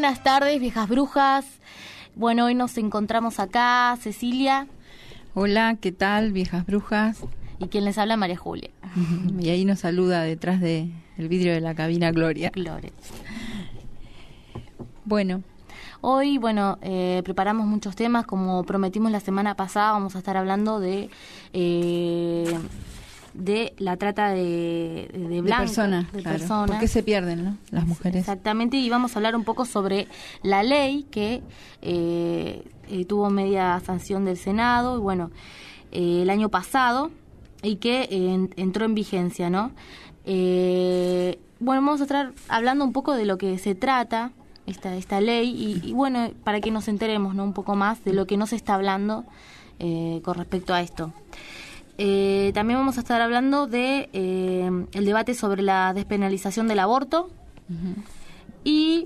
buenas tardes, viejas brujas. Bueno, hoy nos encontramos acá, Cecilia. Hola, ¿qué tal, viejas brujas? Y quien les habla, María Julia. Y ahí nos saluda detrás del vidrio de la cabina Gloria. Gloria. Bueno. Hoy, preparamos muchos temas, como prometimos la semana pasada, vamos a estar hablando de la trata de personas. ¿Por qué se pierden, no? Las mujeres. Exactamente, y vamos a hablar un poco sobre la ley que tuvo media sanción del Senado, y el año pasado, y que entró en vigencia, ¿no? Vamos a estar hablando un poco de lo que se trata esta ley y para que nos enteremos, ¿no?, un poco más de lo que no se está hablando con respecto a esto. También vamos a estar hablando de el debate sobre la despenalización del aborto. Uh-huh. Y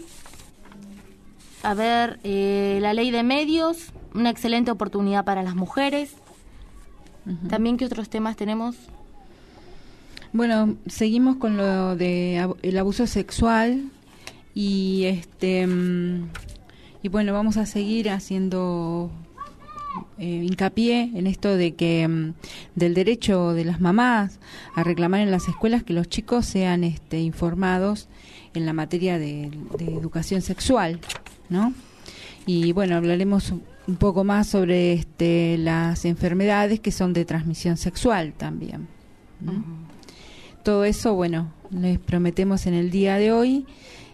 la ley de medios, una excelente oportunidad para las mujeres. Uh-huh. También, ¿qué otros temas tenemos? Bueno, seguimos con lo de el abuso sexual y vamos a seguir haciendo hincapié en esto de que del derecho de las mamás a reclamar en las escuelas que los chicos sean informados en la materia de educación sexual, ¿no? Y hablaremos un poco más sobre las enfermedades que son de transmisión sexual también, ¿no? Uh-huh. Todo eso, les prometemos en el día de hoy.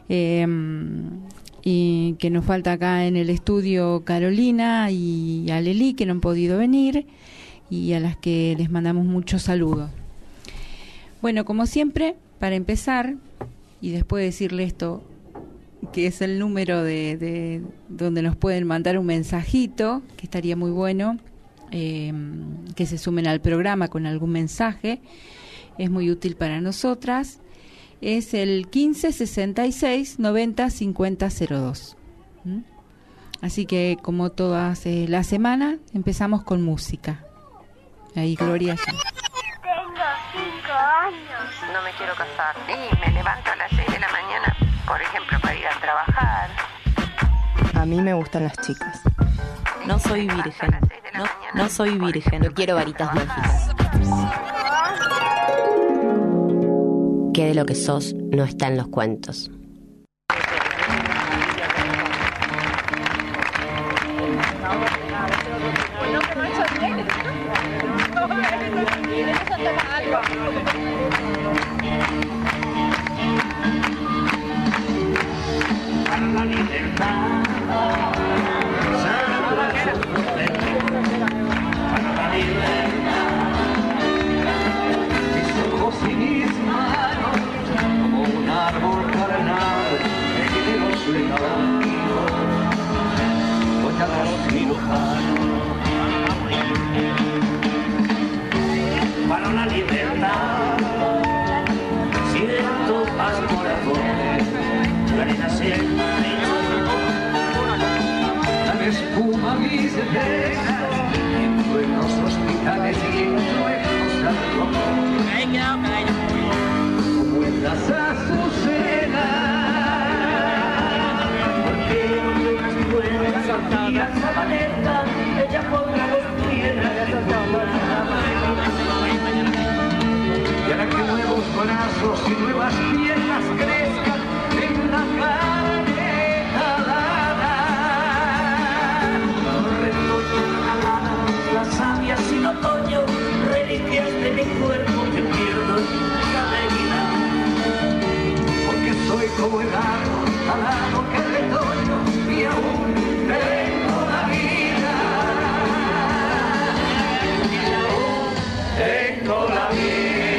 Y que nos falta acá en el estudio Carolina y Aleli, que no han podido venir, y a las que les mandamos muchos saludos. Bueno, como siempre, para empezar, y después decirle esto, que es el número de donde nos pueden mandar un mensajito, que estaría muy bueno, que se sumen al programa con algún mensaje, es muy útil para nosotras. Es el 15 66 90 50 02. Así que, como todas las semanas, empezamos con música. Ahí, Gloria. Ya. Tengo 5 años. No me quiero casar. Sí, me levanto a las 6 de la mañana, por ejemplo, para ir a trabajar. A mí me gustan las chicas. No soy virgen. No soy virgen. No quiero varitas mágicas. Que de lo que sos no está en los cuentos. Para la libertad, siento paz corazones, la arena selva la espuma mis besos, entro en los hospitales y entro en los sarcófagos, como en las azucenas, porque no tengas ruedas, y a Zabaleta, ella podrá construir la y hará que nuevos brazos y nuevas piernas crezcan en una carne calada. Las sabias sin otoño, reliquias de mi cuerpo que pierdo en cada herida. Porque soy como el árbol alado que el retoño y aún tengo la vida. Tengo la vida.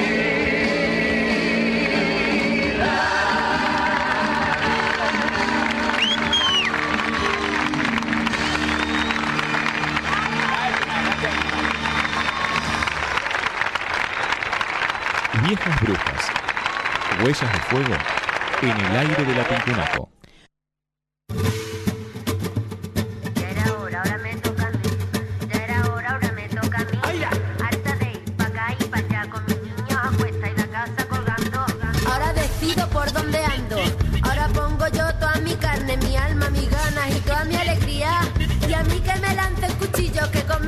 Viejas brujas, huellas de fuego en el aire de la Tincunaco. Ya era hora, ahora me toca a mí. Ya era hora, ahora me toca a mí. Harta de ir pa' acá y pa' allá con mis niños a cuesta y la casa colgando. Ahora decido por dónde ando. Ahora pongo yo toda mi carne, mi alma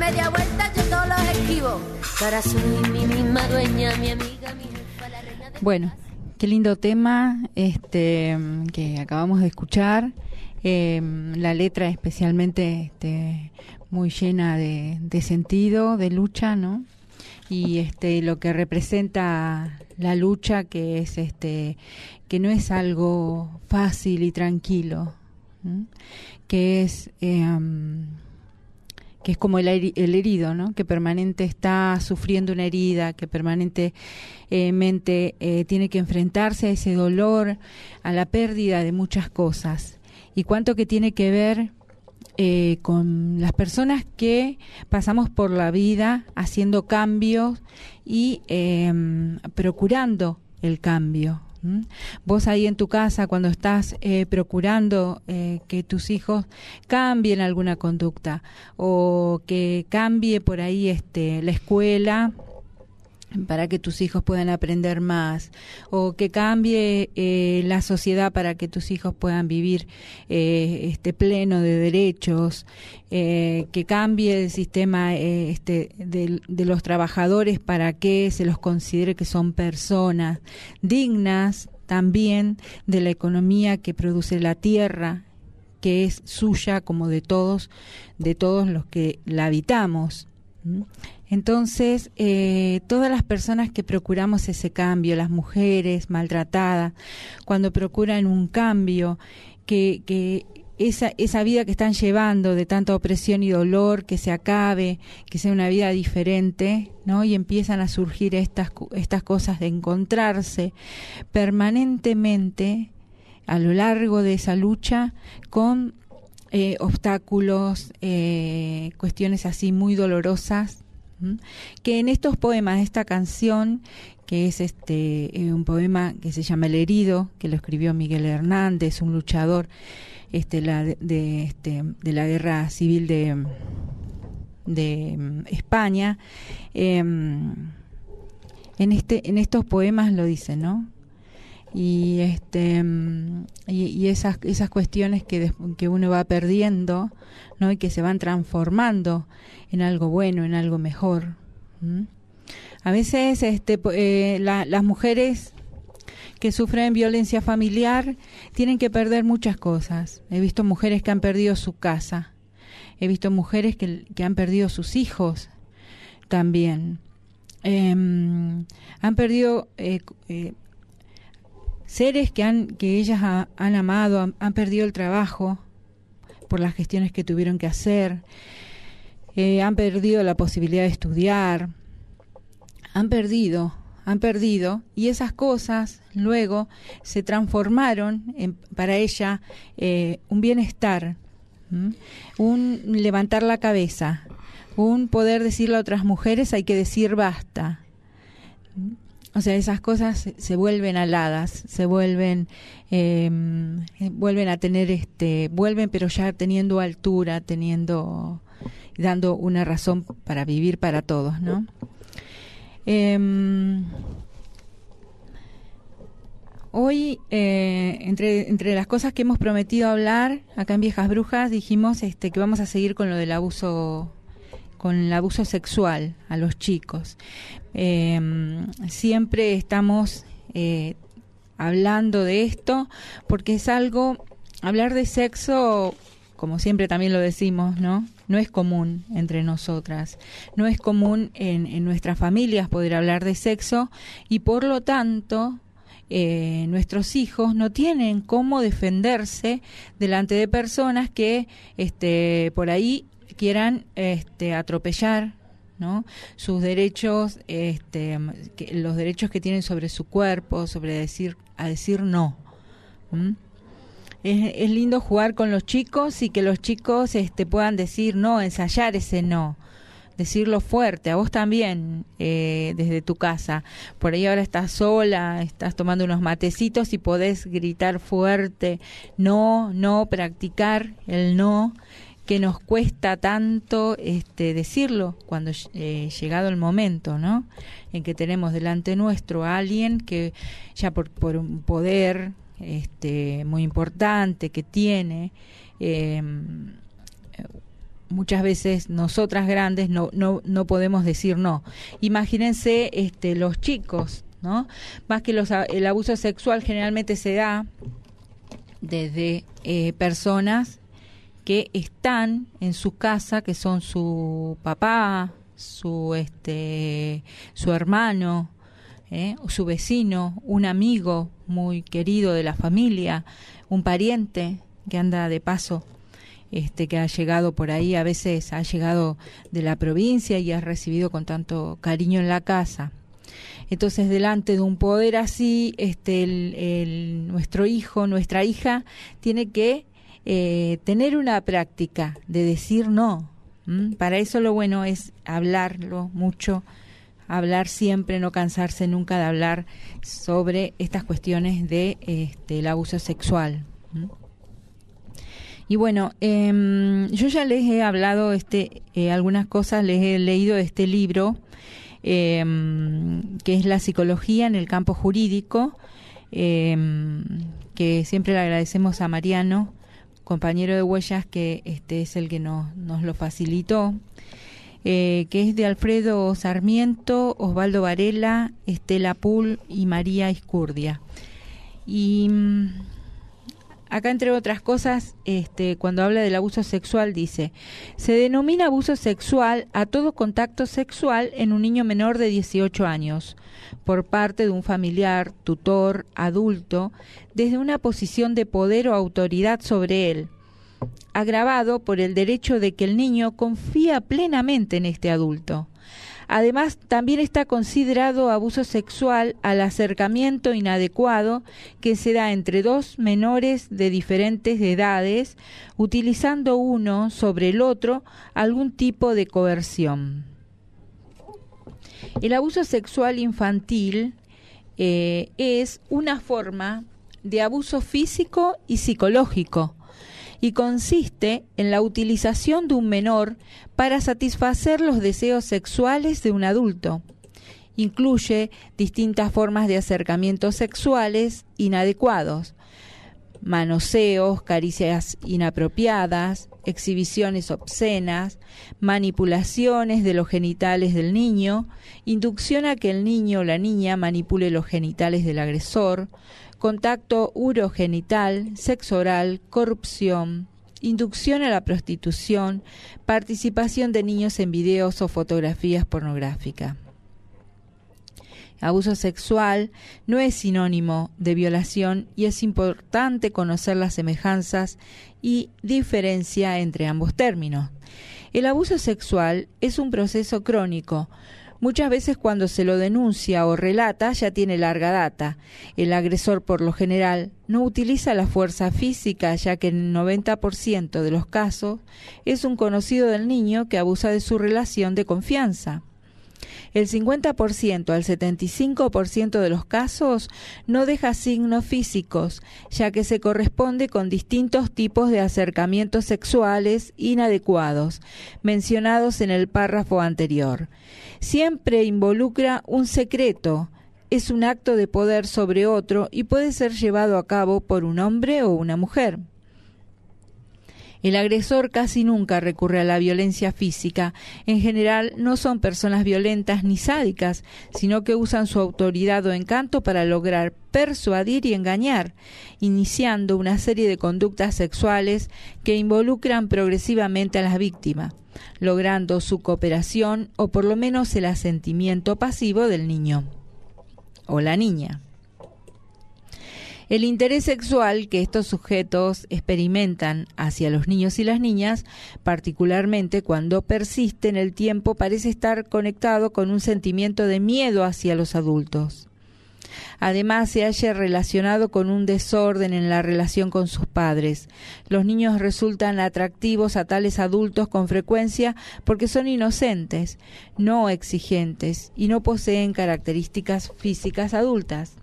media vuelta yo todos los esquivo. Ahora soy mi misma dueña, mi amiga, mi jefa, la reina de... Bueno, qué lindo tema que acabamos de escuchar. La letra especialmente muy llena de sentido, de lucha, ¿no? Y lo que representa la lucha, que es que no es algo fácil y tranquilo, ¿no? Que es como el herido, ¿no? Que permanente está sufriendo una herida, que permanentemente tiene que enfrentarse a ese dolor, a la pérdida de muchas cosas. Y cuánto que tiene que ver con las personas que pasamos por la vida haciendo cambios y procurando el cambio. Vos ahí en tu casa, cuando estás procurando que tus hijos cambien alguna conducta o que cambie por ahí la escuela para que tus hijos puedan aprender más, o que cambie la sociedad para que tus hijos puedan vivir pleno de derechos, que cambie el sistema de los trabajadores para que se los considere que son personas dignas también de la economía que produce la tierra, que es suya como de todos los que la habitamos. Entonces, todas las personas que procuramos ese cambio, las mujeres maltratadas, cuando procuran un cambio, que esa vida que están llevando de tanta opresión y dolor, que se acabe, que sea una vida diferente, ¿no? Y empiezan a surgir estas cosas de encontrarse permanentemente a lo largo de esa lucha con obstáculos, cuestiones así muy dolorosas, que en estos poemas, esta canción, que es un poema que se llama El herido, que lo escribió Miguel Hernández, un luchador de la guerra civil de España, en estos poemas lo dice, ¿no? Y esas cuestiones que uno va perdiendo, ¿no? Y que se van transformando en algo bueno, en algo mejor. A veces las mujeres que sufren violencia familiar tienen que perder muchas cosas. He visto mujeres que han perdido su casa, he visto mujeres que han perdido sus hijos también, han perdido seres que ellas han amado, han perdido el trabajo por las gestiones que tuvieron que hacer, han perdido la posibilidad de estudiar, han perdido, y esas cosas luego se transformaron para ella un bienestar, un levantar la cabeza, un poder decirle a otras mujeres hay que decir basta. O sea, esas cosas se vuelven aladas, se vuelven a tener vuelven, pero ya teniendo altura, dando una razón para vivir para todos, ¿no? Hoy, entre las cosas que hemos prometido hablar acá en Viejas Brujas, dijimos que vamos a seguir con lo del abuso, con el abuso sexual a los chicos. Siempre estamos hablando de esto porque es algo, hablar de sexo, como siempre también lo decimos, ¿no? No es común entre nosotras, no es común en nuestras familias poder hablar de sexo, y por lo tanto nuestros hijos no tienen cómo defenderse delante de personas que por ahí quieran atropellar, ¿no? Sus derechos, los derechos que tienen sobre su cuerpo, sobre decir no. Es lindo jugar con los chicos y que los chicos puedan decir no, ensayar ese no, decirlo fuerte, a vos también, desde tu casa. Por ahí ahora estás sola, estás tomando unos matecitos y podés gritar fuerte, no, practicar el no, que nos cuesta tanto decirlo cuando llegado el momento, ¿no? En que tenemos delante nuestro a alguien que ya por un poder muy importante que tiene, muchas veces nosotras grandes no podemos decir no. Imagínense los chicos, ¿no? Más que el abuso sexual generalmente se da desde personas que están en su casa, que son su papá, su hermano, su vecino, un amigo muy querido de la familia, un pariente que anda de paso, que ha llegado por ahí, a veces ha llegado de la provincia y ha recibido con tanto cariño en la casa. Entonces, delante de un poder así, nuestro hijo, nuestra hija, tiene que tener una práctica de decir no. Para eso lo bueno es hablarlo mucho, hablar siempre, no cansarse nunca de hablar sobre estas cuestiones de el abuso sexual. Y bueno, yo ya les he hablado algunas cosas, les he leído este libro, que es La psicología en el campo jurídico, que siempre le agradecemos a Mariano, compañero de Huellas, que es el que nos lo facilitó, que es de Alfredo Sarmiento, Osvaldo Varela, Estela Pool y María Iscurdia. Y acá, entre otras cosas, cuando habla del abuso sexual, dice: se denomina abuso sexual a todo contacto sexual en un niño menor de 18 años, por parte de un familiar, tutor, adulto, desde una posición de poder o autoridad sobre él, agravado por el derecho de que el niño confía plenamente en este adulto. Además, también está considerado abuso sexual al acercamiento inadecuado que se da entre dos menores de diferentes edades, utilizando uno sobre el otro algún tipo de coerción. El abuso sexual infantil es una forma de abuso físico y psicológico, y consiste en la utilización de un menor para satisfacer los deseos sexuales de un adulto. Incluye distintas formas de acercamientos sexuales inadecuados: manoseos, caricias inapropiadas, exhibiciones obscenas, manipulaciones de los genitales del niño, inducción a que el niño o la niña manipule los genitales del agresor, contacto urogenital, sexo oral, corrupción, inducción a la prostitución, participación de niños en videos o fotografías pornográficas. Abuso sexual no es sinónimo de violación y es importante conocer las semejanzas y diferencia entre ambos términos. El abuso sexual es un proceso crónico. Muchas veces cuando se lo denuncia o relata ya tiene larga data. El agresor por lo general no utiliza la fuerza física, ya que en el 90% de los casos es un conocido del niño que abusa de su relación de confianza. El 50% al 75% de los casos no deja signos físicos, ya que se corresponde con distintos tipos de acercamientos sexuales inadecuados, mencionados en el párrafo anterior. Siempre involucra un secreto, es un acto de poder sobre otro y puede ser llevado a cabo por un hombre o una mujer. El agresor casi nunca recurre a la violencia física. En general no son personas violentas ni sádicas, sino que usan su autoridad o encanto para lograr persuadir y engañar, iniciando una serie de conductas sexuales que involucran progresivamente a las víctimas, logrando su cooperación o por lo menos el asentimiento pasivo del niño o la niña. El interés sexual que estos sujetos experimentan hacia los niños y las niñas, particularmente cuando persiste en el tiempo, parece estar conectado con un sentimiento de miedo hacia los adultos. Además, se halla relacionado con un desorden en la relación con sus padres. Los niños resultan atractivos a tales adultos con frecuencia porque son inocentes, no exigentes y no poseen características físicas adultas.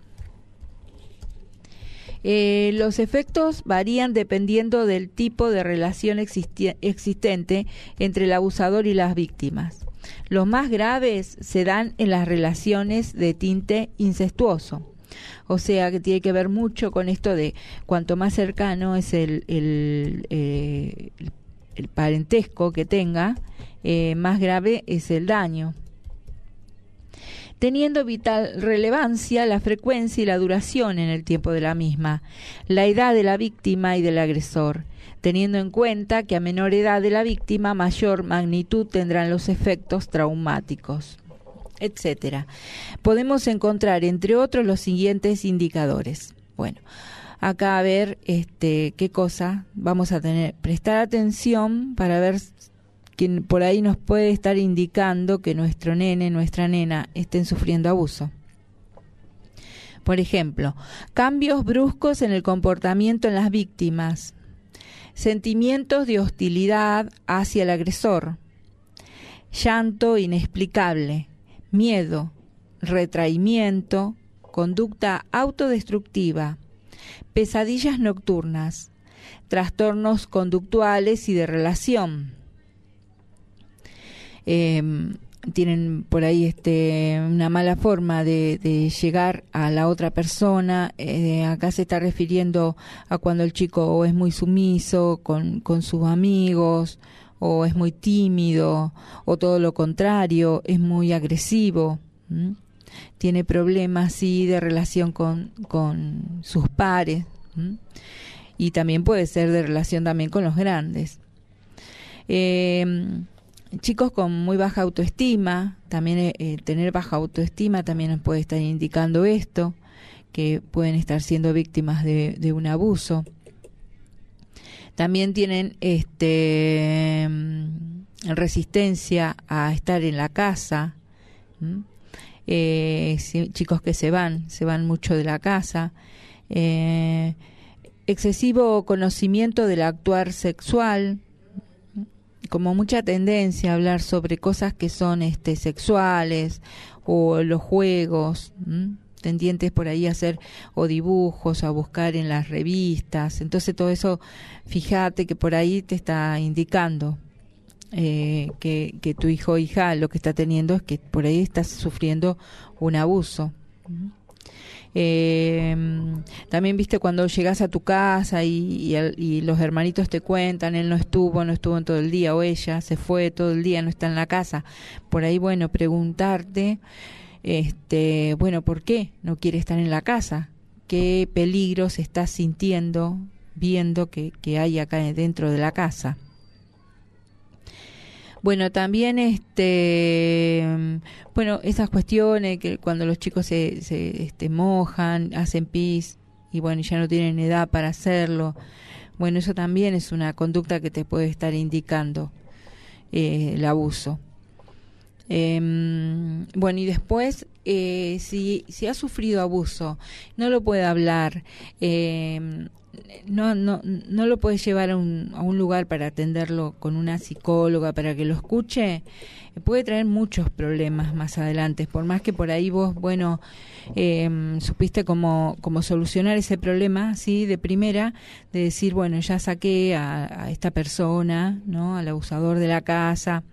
Los efectos varían dependiendo del tipo de relación existente entre el abusador y las víctimas. Los más graves se dan en las relaciones de tinte incestuoso. O sea, que tiene que ver mucho con esto de cuanto más cercano es el el parentesco que tenga, más grave es el daño. Teniendo vital relevancia la frecuencia y la duración en el tiempo de la misma, la edad de la víctima y del agresor, teniendo en cuenta que a menor edad de la víctima, mayor magnitud tendrán los efectos traumáticos, etcétera. Podemos encontrar, entre otros, los siguientes indicadores. Bueno, acá a ver qué cosa vamos a tener. Prestar atención para ver que por ahí nos puede estar indicando que nuestro nene, nuestra nena estén sufriendo abuso. Por ejemplo, cambios bruscos en el comportamiento en las víctimas, sentimientos de hostilidad hacia el agresor, llanto inexplicable, miedo, retraimiento, conducta autodestructiva, pesadillas nocturnas, trastornos conductuales y de relación. Tienen por ahí una mala forma de llegar a la otra persona. Acá se está refiriendo a cuando el chico o es muy sumiso con sus amigos, o es muy tímido, o todo lo contrario, es muy agresivo. Tiene problemas, sí, de relación con sus pares. Y también puede ser de relación también con los grandes. Chicos con muy baja autoestima, también tener baja autoestima también nos puede estar indicando esto, que pueden estar siendo víctimas de un abuso. También tienen resistencia a estar en la casa. Chicos que se van mucho de la casa. Excesivo conocimiento del actuar sexual, como mucha tendencia a hablar sobre cosas que son sexuales, o los juegos, tendientes por ahí a hacer o dibujos, o a buscar en las revistas. Entonces todo eso, fíjate que por ahí te está indicando que tu hijo o hija lo que está teniendo es que por ahí estás sufriendo un abuso. También viste cuando llegas a tu casa y los hermanitos te cuentan, él no estuvo en todo el día, o ella se fue todo el día, no está en la casa. Por ahí, bueno, preguntarte, bueno, ¿por qué no quiere estar en la casa? ¿Qué peligros estás sintiendo, viendo que hay acá dentro de la casa? Bueno, también esas cuestiones que cuando los chicos se mojan, hacen pis y bueno, ya no tienen edad para hacerlo. Bueno, eso también es una conducta que te puede estar indicando el abuso. Bueno, y después, si ha sufrido abuso, no lo puede hablar, no lo puedes llevar a un lugar para atenderlo con una psicóloga para que lo escuche, puede traer muchos problemas más adelante, por más que por ahí vos, bueno, supiste cómo solucionar ese problema, sí, de primera, de decir, bueno, ya saqué a esta persona, ¿no?, al abusador de la casa,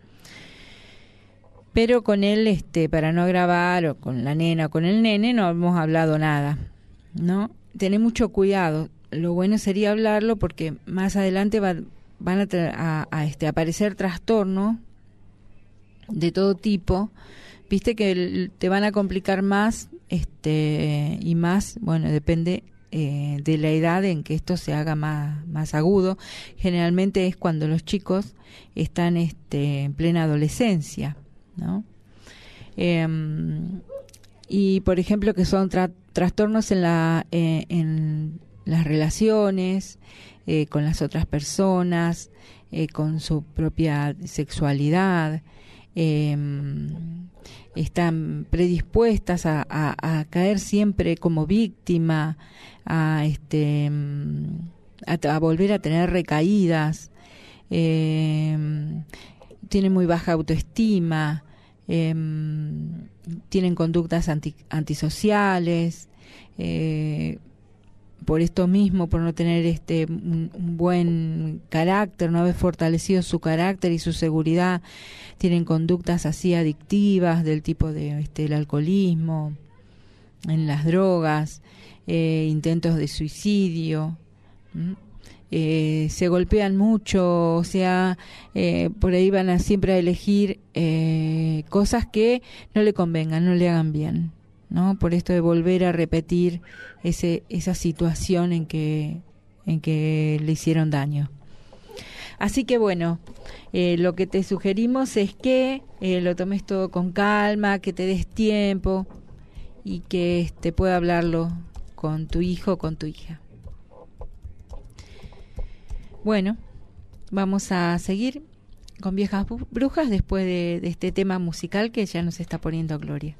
pero con él, para no agravar, o con la nena o con el nene, no hemos hablado nada, ¿no? Tené mucho cuidado. Lo bueno sería hablarlo porque más adelante van a aparecer trastornos de todo tipo, viste que te van a complicar más y más, bueno, depende de la edad en que esto se haga más agudo. Generalmente es cuando los chicos están en plena adolescencia, ¿no? Y por ejemplo que son trastornos en las relaciones con las otras personas, con su propia sexualidad, están predispuestas a caer siempre como víctima, a volver a tener recaídas, tienen muy baja autoestima, tienen conductas antisociales, por esto mismo, por no tener un buen carácter, no haber fortalecido su carácter y su seguridad, tienen conductas así adictivas del tipo de el alcoholismo, en las drogas, intentos de suicidio, se golpean mucho, o sea, por ahí van a siempre a elegir cosas que no le convengan, no le hagan bien, ¿no? Por esto de volver a repetir esa situación en que le hicieron daño. Así que bueno, lo que te sugerimos es que lo tomes todo con calma, que te des tiempo y que pueda hablarlo con tu hijo o con tu hija. Bueno, vamos a seguir con Viejas Brujas después de este tema musical que ya nos está poniendo Gloria.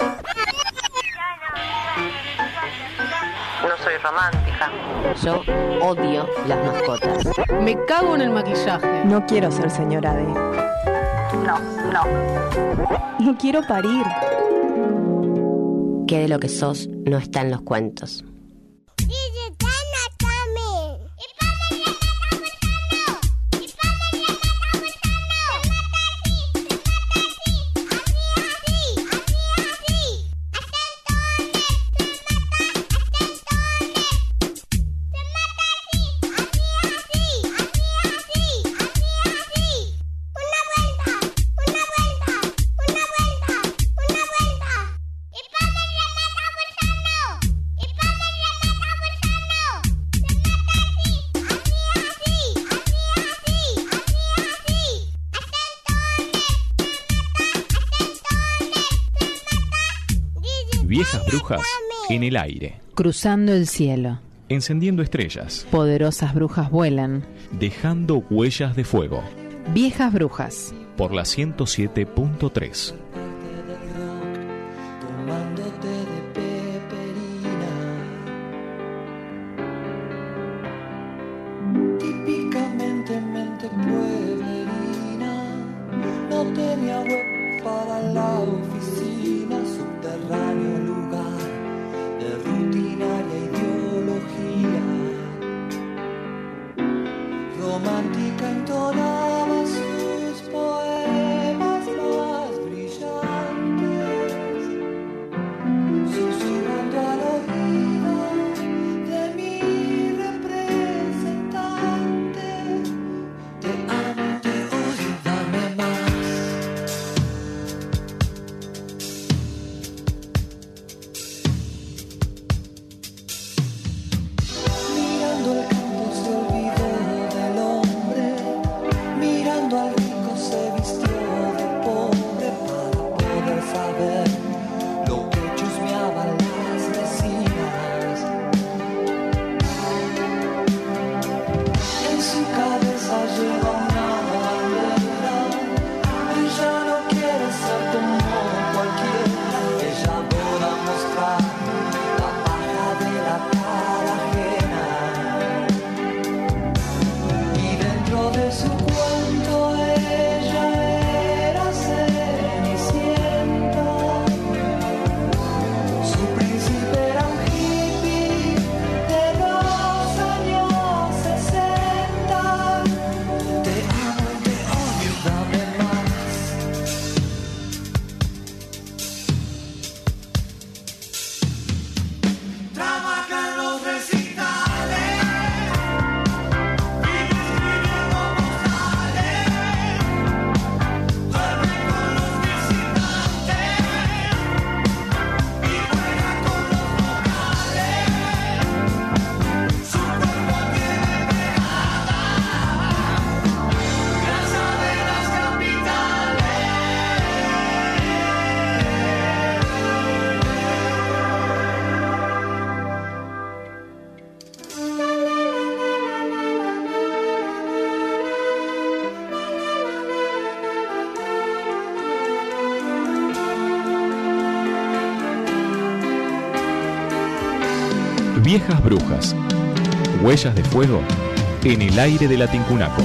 No soy romántica. Yo odio las mascotas. Me cago en el maquillaje. No quiero ser señora D. No. No quiero parir. ¿Qué de lo que sos no está en los cuentos? Viejas Brujas en el aire. Cruzando el cielo. Encendiendo estrellas. Poderosas brujas vuelan. Dejando huellas de fuego. Viejas Brujas. Por la 107.3. Tomándote de peperina. Típicamente mente pueblerina. No tenía web para la oficina. Subterráneo lugar de rutinaria ideología. Romántica entonaba sus poemas más brillantes, susurrando al oído de mi representante. Te amo, te odio, dame más. Mirando el campo se olvidó del hombre, mirando al rico se vistió de pobre para poder saber lo que chusmeaban las vecinas. En su cabeza lleva una bandera, ella no quiere ser como cualquiera, ella podrá mostrar la paja de la cara ajena. Y dentro de su cuento ella era Cenicienta. Su príncipe era un hippie de los años 60. Te amo, te odio, dame más. Trabaja en los recitales, vive escribiendo postales, duerme con los visitantes y juega con los vocales. Su cuerpo tiene pegada grasa de las capitales. Viejas Brujas. Huellas de fuego en el aire de la Tincunaco.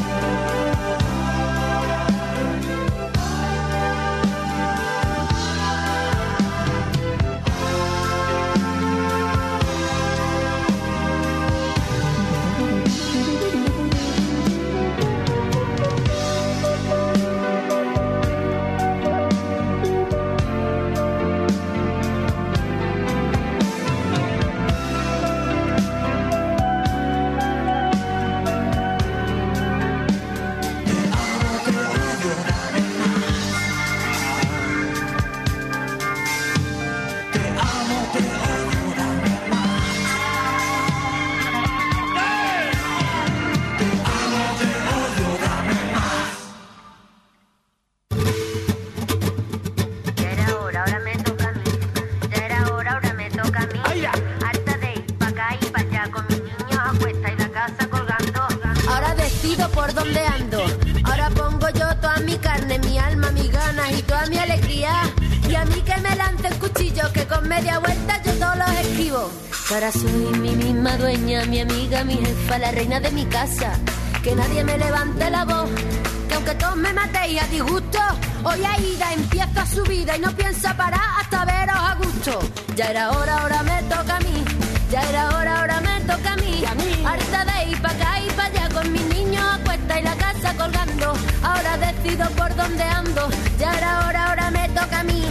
donde ando. Ahora pongo yo toda mi carne, mi alma, mis ganas y toda mi alegría. Y a mí que me lancen cuchillos, que con media vuelta yo todos los esquivo. Ahora soy mi misma dueña, mi amiga, mi jefa, la reina de mi casa. Que nadie me levante la voz, que aunque todos me matéis a disgusto, hoy Aida empieza su vida y no piensa parar hasta veros a gusto. Ya era hora, ahora me toca a mí. Ya era hora, ahora me toca a mí. Harta de ir pa' acá y pa' allá con mis niños a cuesta y la casa colgando. Ahora decido por dónde ando. Ya era hora, ahora me toca a mí.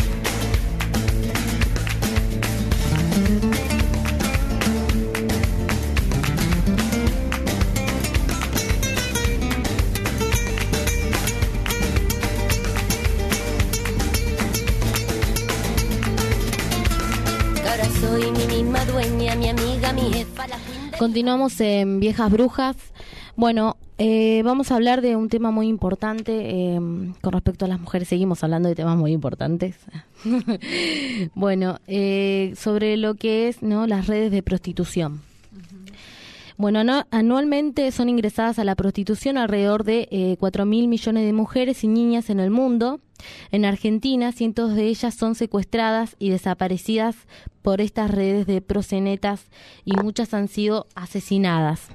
Ahora soy mi misma dueña, mi amiga, mi jefa. Continuamos en Viejas Brujas. Bueno, vamos a hablar de un tema muy importante con respecto a las mujeres. Seguimos hablando de temas muy importantes. Bueno, sobre lo que es, ¿no?, las redes de prostitución. Bueno, anualmente son ingresadas a la prostitución alrededor de 4.000 millones de mujeres y niñas en el mundo. En Argentina, cientos de ellas son secuestradas y desaparecidas por estas redes de proxenetas y muchas han sido asesinadas.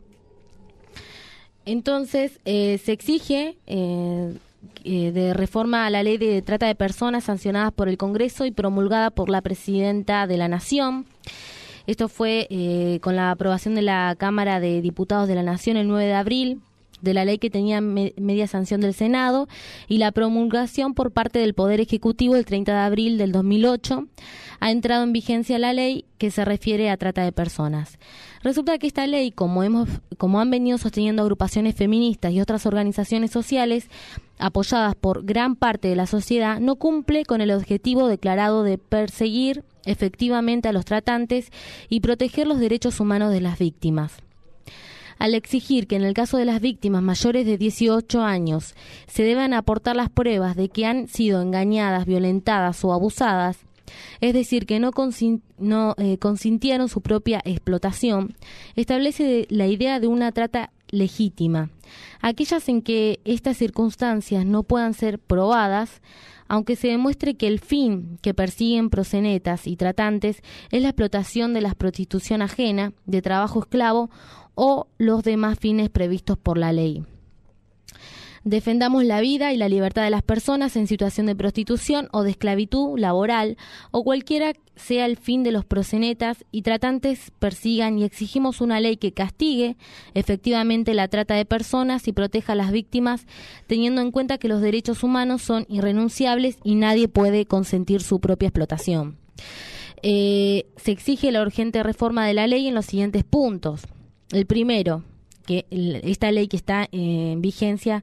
Entonces, se exige de reforma a la ley de trata de personas sancionadas por el Congreso y promulgada por la Presidenta de la Nación. Esto fue con la aprobación de la Cámara de Diputados de la Nación el 9 de abril, de la ley que tenía media sanción del Senado, y la promulgación por parte del Poder Ejecutivo el 30 de abril del 2008. Ha entrado en vigencia la ley que se refiere a trata de personas. Resulta que esta ley, como han venido sosteniendo agrupaciones feministas y otras organizaciones sociales, apoyadas por gran parte de la sociedad, no cumple con el objetivo declarado de perseguir efectivamente a los tratantes y proteger los derechos humanos de las víctimas. Al exigir que en el caso de las víctimas mayores de 18 años se deban aportar las pruebas de que han sido engañadas, violentadas o abusadas, es decir, que no consintieron su propia explotación, establece la idea de una trata legítima. Aquellas en que estas circunstancias no puedan ser probadas, aunque se demuestre que el fin que persiguen proxenetas y tratantes es la explotación de la prostitución ajena, de trabajo esclavo o los demás fines previstos por la ley. Defendamos la vida y la libertad de las personas en situación de prostitución o de esclavitud laboral o cualquiera sea el fin de los proxenetas y tratantes persigan, y exigimos una ley que castigue efectivamente la trata de personas y proteja a las víctimas, teniendo en cuenta que los derechos humanos son irrenunciables y nadie puede consentir su propia explotación. Se exige la urgente reforma de la ley en los siguientes puntos. El primero, que esta ley que está en vigencia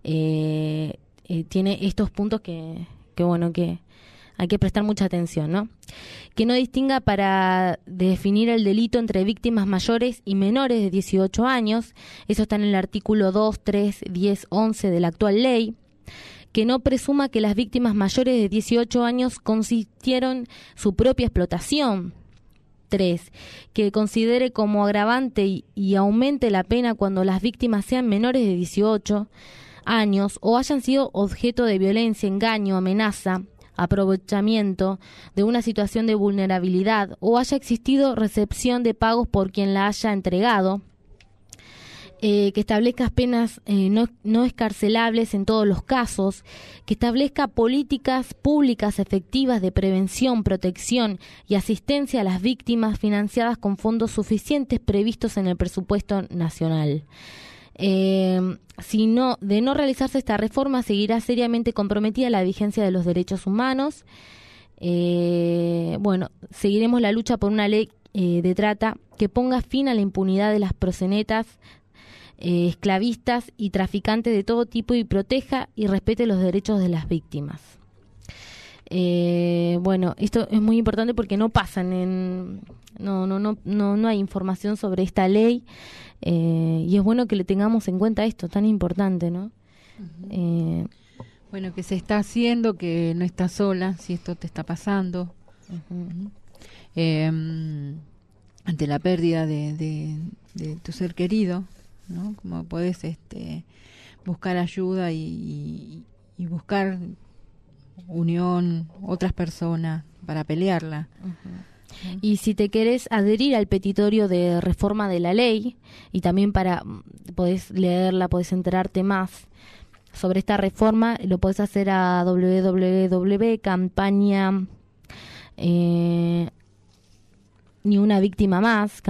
tiene estos puntos que hay que prestar mucha atención, ¿no? Que no distinga para definir el delito entre víctimas mayores y menores de 18 años. Eso está en el artículo 2, 3, 10, 11 de la actual ley. Que no presuma que las víctimas mayores de 18 años consintieron su propia explotación. 3. Que considere como agravante y aumente la pena cuando las víctimas sean menores de 18 años o hayan sido objeto de violencia, engaño, amenaza, aprovechamiento de una situación de vulnerabilidad o haya existido recepción de pagos por quien la haya entregado. Que establezca penas no escarcelables en todos los casos, que establezca políticas públicas efectivas de prevención, protección y asistencia a las víctimas financiadas con fondos suficientes previstos en el presupuesto nacional. De no realizarse esta reforma, seguirá seriamente comprometida la vigencia de los derechos humanos. Seguiremos la lucha por una ley de trata que ponga fin a la impunidad de las proxenetas, esclavistas y traficantes de todo tipo y proteja y respete los derechos de las víctimas. Esto es muy importante porque no hay información sobre esta ley y es bueno que le tengamos en cuenta esto tan importante, ¿no? Uh-huh. Que se está haciendo, que no estás sola si esto te está pasando. Uh-huh. Ante la pérdida de tu ser querido, ¿no? Como podés buscar ayuda y buscar unión, otras personas para pelearla. Uh-huh. Y si te querés adherir al petitorio de reforma de la ley, y también podés leerla, podés enterarte más sobre esta reforma, lo podés hacer a www.campaña ni una víctima más,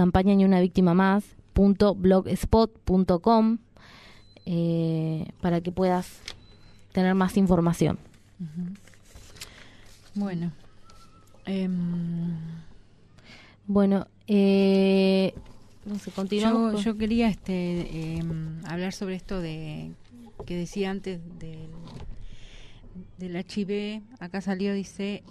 .blogspot.com, para que puedas tener más información. Uh-huh. Bueno. No sé, continuamos. Yo quería hablar sobre esto que decía antes del HIV. Acá salió, dice,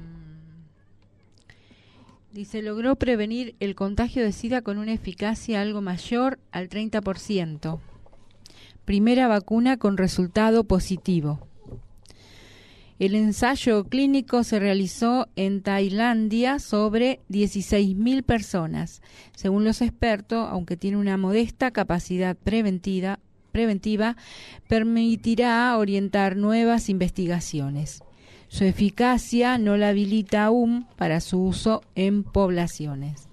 logró prevenir el contagio de SIDA con una eficacia algo mayor al 30%. Primera vacuna con resultado positivo. El ensayo clínico se realizó en Tailandia sobre 16.000 personas. Según los expertos, aunque tiene una modesta capacidad preventiva, permitirá orientar nuevas investigaciones. Su eficacia no la habilita aún para su uso en poblaciones.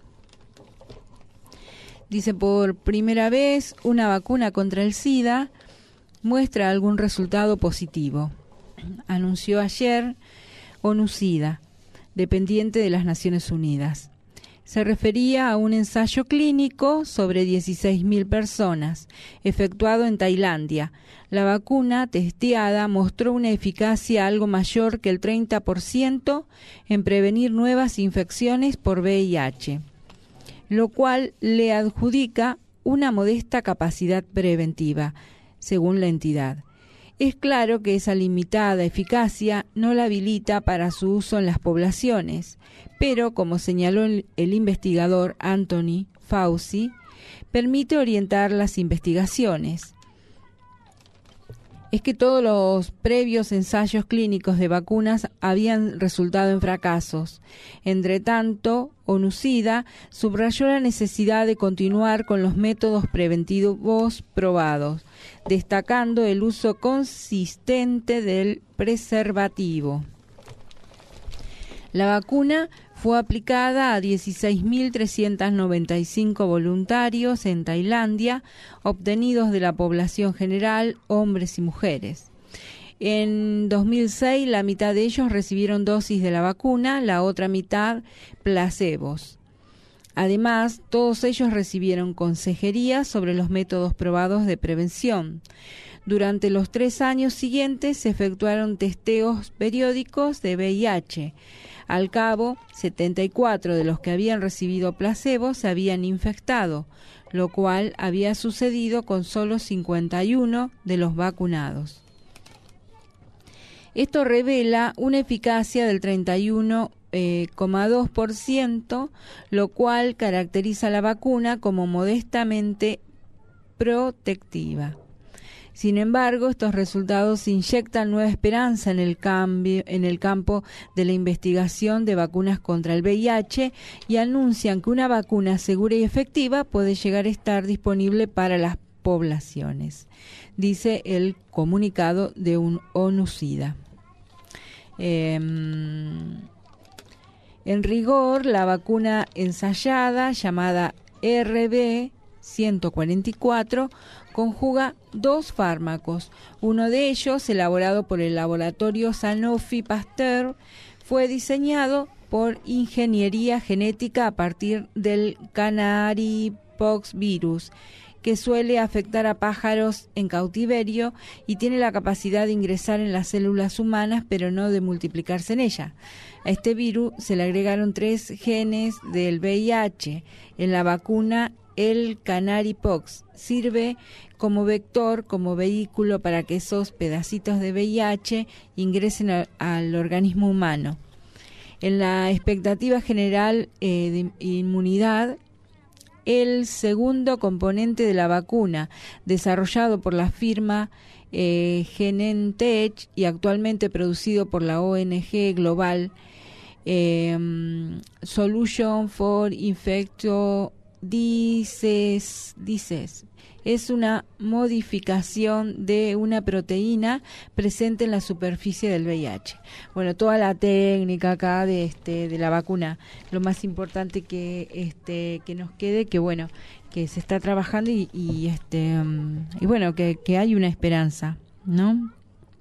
Dice, por primera vez, una vacuna contra el SIDA muestra algún resultado positivo. Anunció ayer ONU-SIDA, dependiente de las Naciones Unidas. Se refería a un ensayo clínico sobre 16.000 personas, efectuado en Tailandia. La vacuna testeada mostró una eficacia algo mayor que el 30% en prevenir nuevas infecciones por VIH, lo cual le adjudica una modesta capacidad preventiva, según la entidad. Es claro que esa limitada eficacia no la habilita para su uso en las poblaciones, pero, como señaló el investigador Anthony Fauci, permite orientar las investigaciones. Es que todos los previos ensayos clínicos de vacunas habían resultado en fracasos. Entre tanto, ONU-SIDA subrayó la necesidad de continuar con los métodos preventivos probados, destacando el uso consistente del preservativo. La vacuna fue aplicada a 16.395 voluntarios en Tailandia, obtenidos de la población general, hombres y mujeres. En 2006, la mitad de ellos recibieron dosis de la vacuna, la otra mitad placebos. Además, todos ellos recibieron consejería sobre los métodos probados de prevención. Durante los 3 años siguientes se efectuaron testeos periódicos de VIH. Al cabo, 74 de los que habían recibido placebo se habían infectado, lo cual había sucedido con solo 51 de los vacunados. Esto revela una eficacia del 31,2%, lo cual caracteriza a la vacuna como modestamente protectiva. Sin embargo, estos resultados inyectan nueva esperanza en el campo de la investigación de vacunas contra el VIH y anuncian que una vacuna segura y efectiva puede llegar a estar disponible para las poblaciones, dice el comunicado de un ONU-SIDA. En rigor, la vacuna ensayada, llamada RB-144, conjuga 2 fármacos. Uno de ellos, elaborado por el laboratorio Sanofi Pasteur, fue diseñado por ingeniería genética a partir del Canary Pox virus, que suele afectar a pájaros en cautiverio y tiene la capacidad de ingresar en las células humanas, pero no de multiplicarse en ellas. A este virus se le agregaron 3 genes del VIH. En la vacuna, el Canary Pox sirve como vector, como vehículo para que esos pedacitos de VIH ingresen al organismo humano. En la expectativa general de inmunidad, el segundo componente de la vacuna, desarrollado por la firma Genentech y actualmente producido por la ONG global Solution for Infectious Diseases, es una modificación de una proteína presente en la superficie del VIH. Bueno, toda la técnica acá de la vacuna, lo más importante que nos quede, que bueno, que se está trabajando y bueno, que hay una esperanza, ¿no?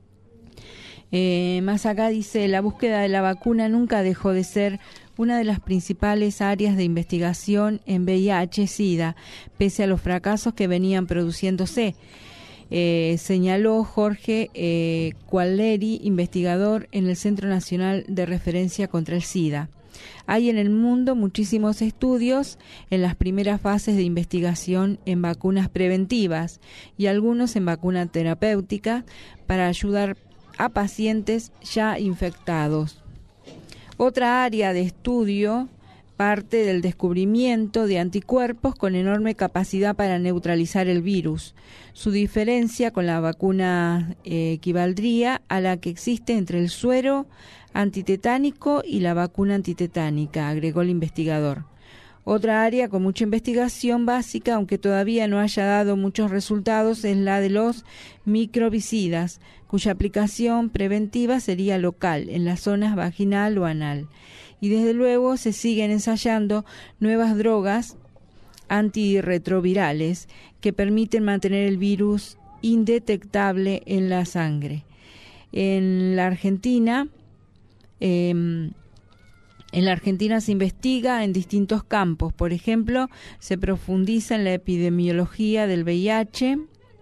Más acá dice, la búsqueda de la vacuna nunca dejó de ser una de las principales áreas de investigación en VIH-Sida, pese a los fracasos que venían produciéndose, señaló Jorge Qualleri, investigador en el Centro Nacional de Referencia contra el SIDA. Hay en el mundo muchísimos estudios en las primeras fases de investigación en vacunas preventivas y algunos en vacuna terapéutica para ayudar a pacientes ya infectados. Otra área de estudio parte del descubrimiento de anticuerpos con enorme capacidad para neutralizar el virus. Su diferencia con la vacuna equivaldría a la que existe entre el suero antitetánico y la vacuna antitetánica, agregó el investigador. Otra área con mucha investigación básica, aunque todavía no haya dado muchos resultados, es la de los microbicidas, cuya aplicación preventiva sería local, en las zonas vaginal o anal. Y desde luego se siguen ensayando nuevas drogas antirretrovirales que permiten mantener el virus indetectable en la sangre. En la Argentina se investiga en distintos campos. Por ejemplo, se profundiza en la epidemiología del VIH.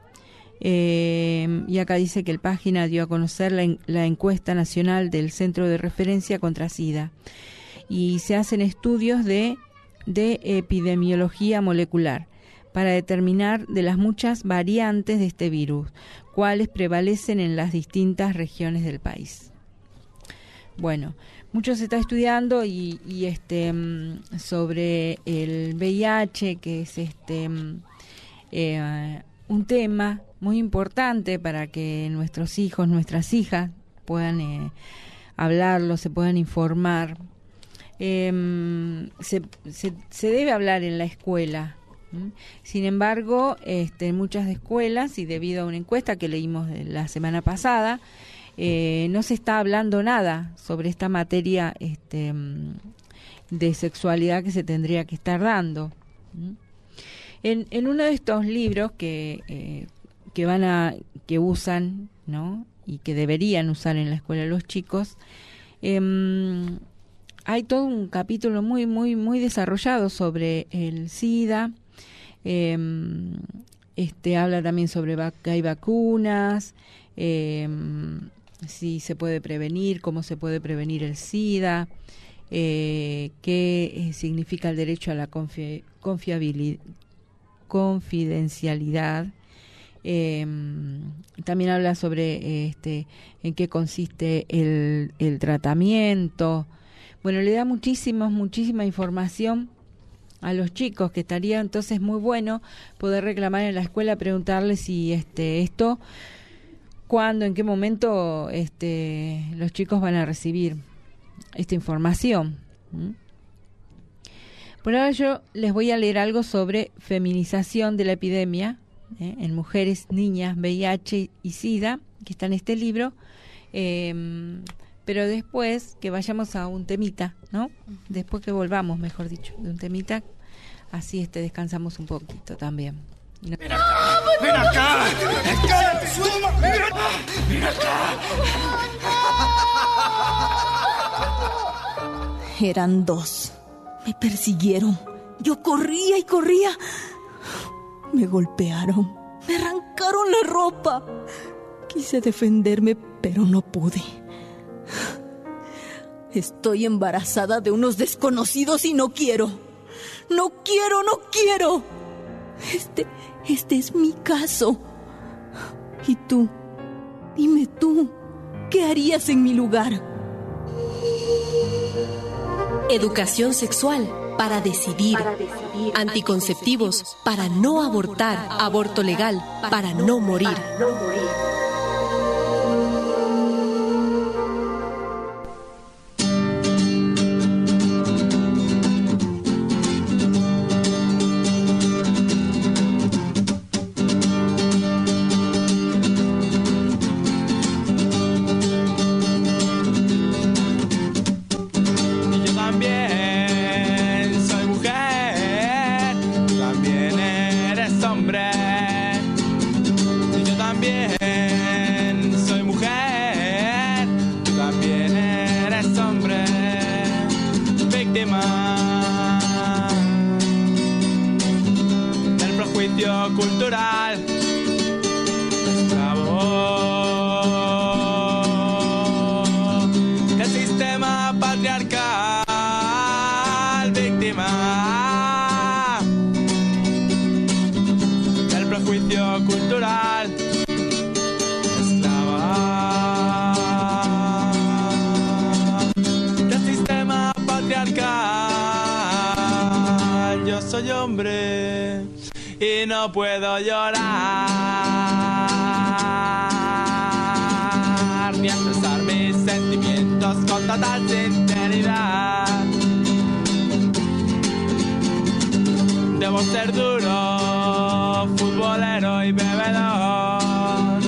Y acá dice que el página dio a conocer la encuesta nacional del Centro de Referencia contra SIDA. Y se hacen estudios de epidemiología molecular para determinar de las muchas variantes de este virus, cuáles prevalecen en las distintas regiones del país. Bueno, mucho se está estudiando y sobre el VIH, que es un tema muy importante para que nuestros hijos, nuestras hijas puedan hablarlo, se puedan informar. Se debe hablar en la escuela. Sin embargo, en muchas escuelas, y debido a una encuesta que leímos la semana pasada, no se está hablando nada sobre esta materia de sexualidad que se tendría que estar dando. En uno de estos libros que usan, ¿no?, y que deberían usar en la escuela los chicos, hay todo un capítulo muy muy muy desarrollado sobre el SIDA. Habla también sobre que hay vacunas, si se puede prevenir, cómo se puede prevenir el SIDA, qué significa el derecho a la confidencialidad. También habla sobre en qué consiste el tratamiento. Bueno, le da muchísima información a los chicos, que estaría entonces muy bueno poder reclamar en la escuela, preguntarles si esto, cuándo, en qué momento los chicos van a recibir esta información. Por ahora yo les voy a leer algo sobre feminización de la epidemia en mujeres, niñas, VIH y SIDA, que está en este libro, pero después que vayamos a un temita, ¿no? Después que volvamos, mejor dicho, de un temita, así descansamos un poquito también. ¡Ven acá! ¡Ven acá! ¡Ven acá! Eran dos. Me persiguieron. Yo corría y corría. Me golpearon. Me arrancaron la ropa. Quise defenderme, pero no pude. Estoy embarazada de unos desconocidos y no quiero. No quiero. Este es mi caso. Y tú, dime tú, ¿qué harías en mi lugar? Educación sexual para decidir. Anticonceptivos para no abortar. Aborto legal para no morir. soy hombre y no puedo llorar ni expresar mis sentimientos con total sinceridad. Debo ser duro, futbolero y bebedor,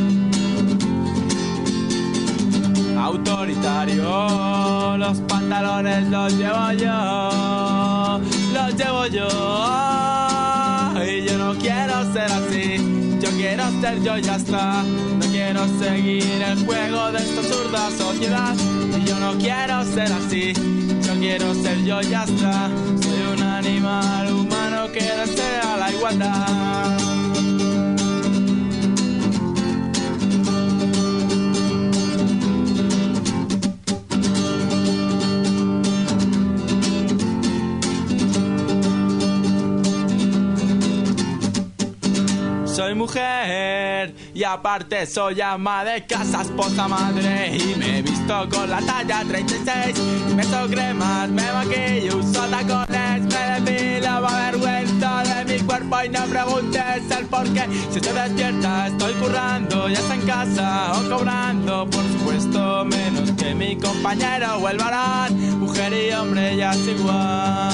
autoritario, los pantalones los llevo yo, y yo no quiero ser así, yo quiero ser yo, ya está. No quiero seguir el juego de esta absurda sociedad, y yo no quiero ser así, yo quiero ser yo, ya está. Soy un animal humano que desea la igualdad. Soy mujer y aparte soy ama de casa, esposa, madre, y me he visto con la talla 36. Meto cremas, me maquillo, uso tacones, me depilo, va vergüenza de mi cuerpo y no preguntes el porqué. Si estoy despierta, estoy currando, ya está en casa o cobrando, por supuesto menos que mi compañero o el varón. Mujer y hombre ya es igual,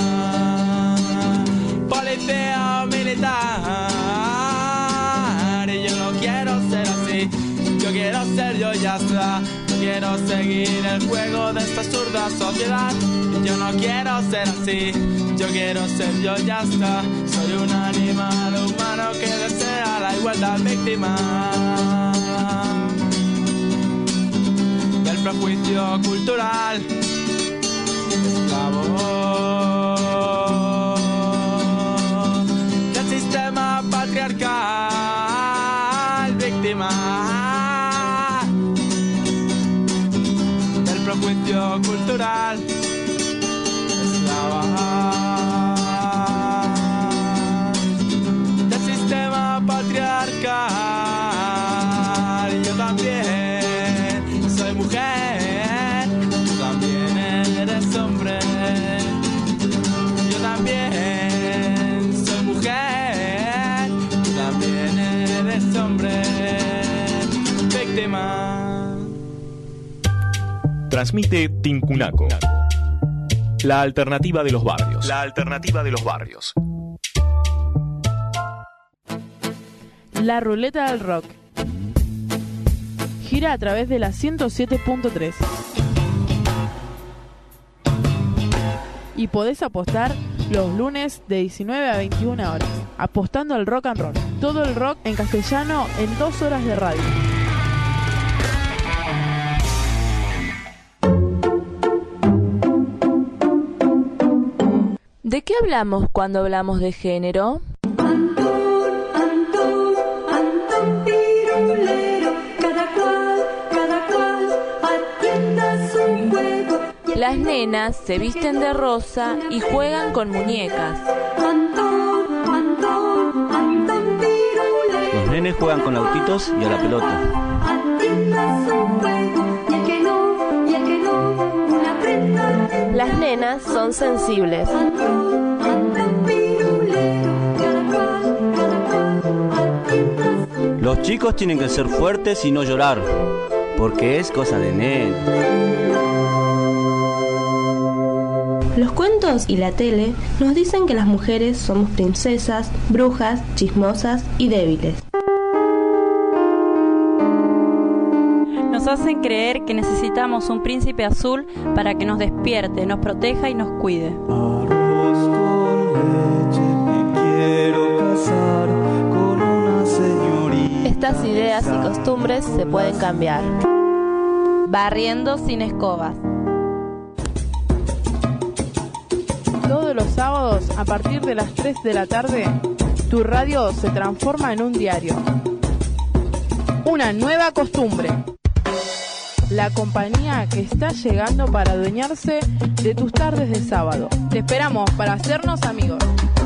policía o militar. Yo no quiero ser así, yo quiero ser yo, ya está. No quiero seguir el juego de esta absurda sociedad. Yo no quiero ser así, yo quiero ser yo, ya está. Soy un animal humano que desea la igualdad, víctima del prejuicio cultural, esclavo del sistema patriarcal, víctima del prejuicio cultural, esclava del sistema patriarcal. Y yo también soy mujer, tú también eres hombre. Yo también soy mujer, tú también eres hombre, víctima. Transmite Tincunaco, la alternativa de los barrios. La alternativa de los barrios. La ruleta del rock gira a través de la 107.3 y podés apostar los lunes de 19 a 21 horas, apostando al rock and roll. Todo el rock en castellano en 2 horas de radio. ¿De qué hablamos cuando hablamos de género? Antón pirulero, cada cual atienda su juego. Las nenas se visten de rosa y juegan con muñecas. Antón pirulero. Los nenes juegan con autitos y a la pelota. Atienda su juego, y el que no, una prenda. Las nenas son sensibles. Los chicos tienen que ser fuertes y no llorar, porque es cosa de nene. Los cuentos y la tele nos dicen que las mujeres somos princesas, brujas, chismosas y débiles. Nos hacen creer que necesitamos un príncipe azul para que nos despierte, nos proteja y nos cuide. Arroz con leche, me quiero casar con una señorita. Estas ideas y costumbres se pueden cambiar. Barriendo sin escobas. Todos los sábados, a partir de las 3 de la tarde, tu radio se transforma en un diario. Una nueva costumbre. La compañía que está llegando para adueñarse de tus tardes de sábado. Te esperamos para hacernos amigos.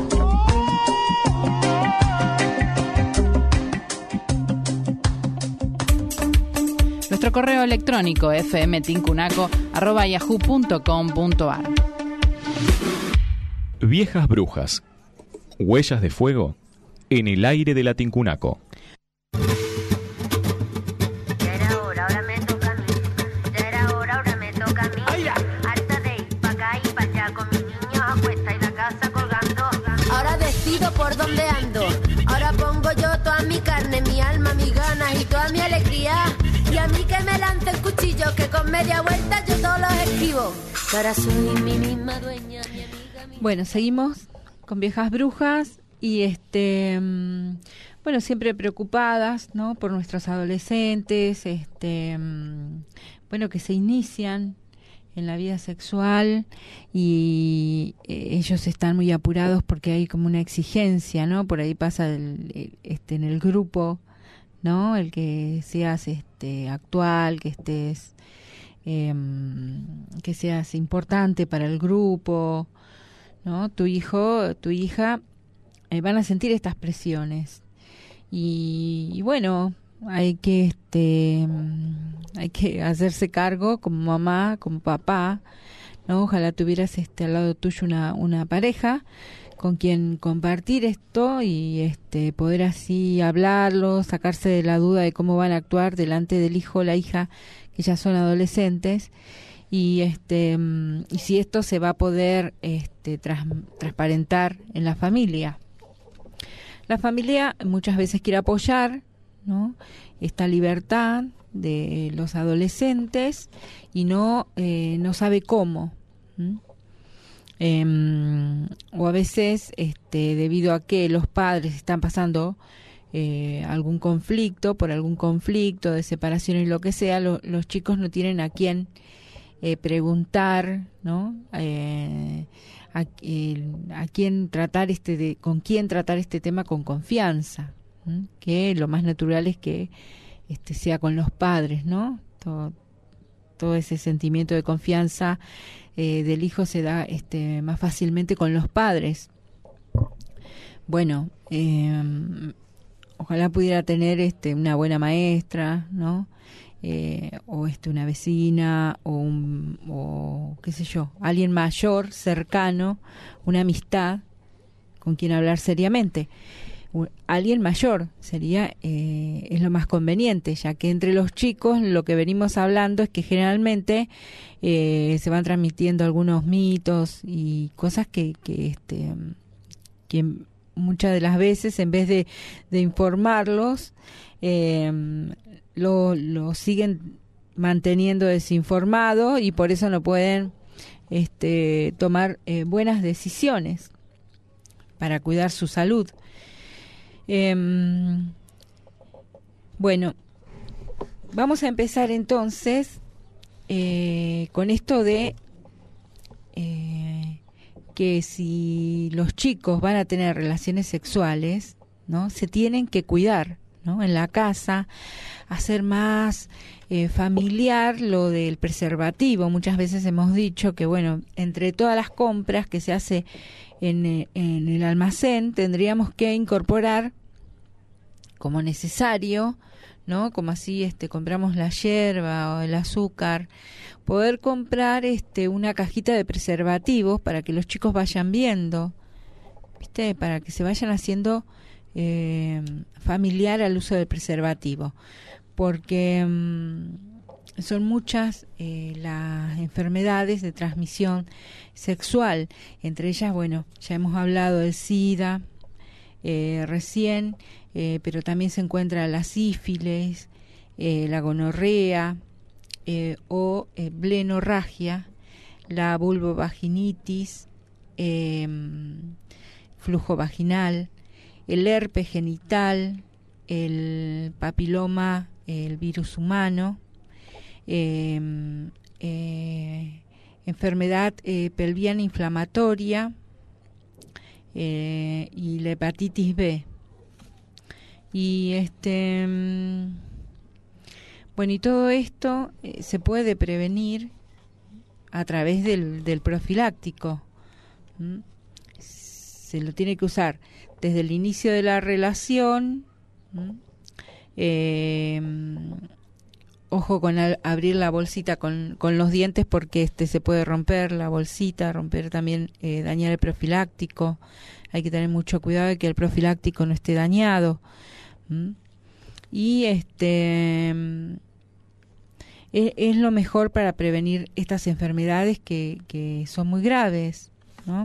Nuestro correo electrónico fmtincunaco@yahoo.com.ar. Viejas Brujas, Huellas de fuego en el aire de la Tincunaco. Ya era hora, ahora me toca a mí. Ya era hora, ahora me toca a mí. Harta de ir pa' acá y pa' allá con mis niños a cuesta y la casa colgando. Ahora decido por dónde ando. Ahora pongo yo toda mi carne, mi alma, mis ganas y toda mi alegría. Y a mí que me lancen cuchillos, que con media vuelta yo todos los esquivo. Que ahora soy mi misma dueña, mi amiga, mi... Bueno, seguimos con Viejas Brujas y bueno, siempre preocupadas, ¿no?, por nuestros adolescentes, bueno, que se inician en la vida sexual y ellos están muy apurados porque hay como una exigencia, ¿no? Por ahí pasa en el grupo, ¿no? El que seas actual, que estés que seas importante para el grupo, ¿no? Tu hijo, tu hija van a sentir estas presiones y bueno, hay que hacerse cargo como mamá, como papá, ¿no? Ojalá tuvieras al lado tuyo una pareja con quien compartir esto y poder así hablarlo, sacarse de la duda de cómo van a actuar delante del hijo o la hija que ya son adolescentes y si esto se va a poder transparentar en la familia. La familia muchas veces quiere apoyar, ¿no?, esta libertad de los adolescentes y no sabe cómo. O a veces debido a que los padres están pasando algún conflicto de separación y lo que sea, los chicos no tienen a quién preguntar, ¿no? A quién tratar con quién tratar este tema con confianza, que lo más natural es que sea con los padres, ¿no? Todo ese sentimiento de confianza del hijo se da más fácilmente con los padres. Bueno, ojalá pudiera tener una buena maestra, ¿no? O una vecina o qué sé yo, alguien mayor, cercano, una amistad con quien hablar seriamente. Alguien mayor sería es lo más conveniente, ya que entre los chicos lo que venimos hablando es que generalmente se van transmitiendo algunos mitos y cosas que muchas de las veces en vez de informarlos lo siguen manteniendo desinformado y por eso no pueden tomar buenas decisiones para cuidar su salud. Bueno, vamos a empezar entonces con esto de que si los chicos van a tener relaciones sexuales, ¿no?, se tienen que cuidar, ¿no?, en la casa, hacer más familiar lo del preservativo. Muchas veces hemos dicho que, bueno, entre todas las compras que se hace en el almacén, tendríamos que incorporar como necesario, ¿no?, como así compramos la yerba o el azúcar, poder comprar una cajita de preservativos para que los chicos vayan viendo, ¿viste?, para que se vayan haciendo familiar al uso del preservativo, porque son muchas las enfermedades de transmisión sexual, entre ellas, bueno, ya hemos hablado del SIDA recién, pero también se encuentra la sífilis, la gonorrea o blenorragia, la vulvovaginitis, flujo vaginal, el herpes genital, el papiloma, el virus humano, enfermedad pelviana inflamatoria y la hepatitis B. Y bueno, y todo esto se puede prevenir a través del profiláctico. Se lo tiene que usar desde el inicio de la relación. Ojo con abrir la bolsita con los dientes, porque se puede romper la bolsita, romper también, dañar el profiláctico, hay que tener mucho cuidado de que el profiláctico no esté dañado. Y es lo mejor para prevenir estas enfermedades que son muy graves, ¿no?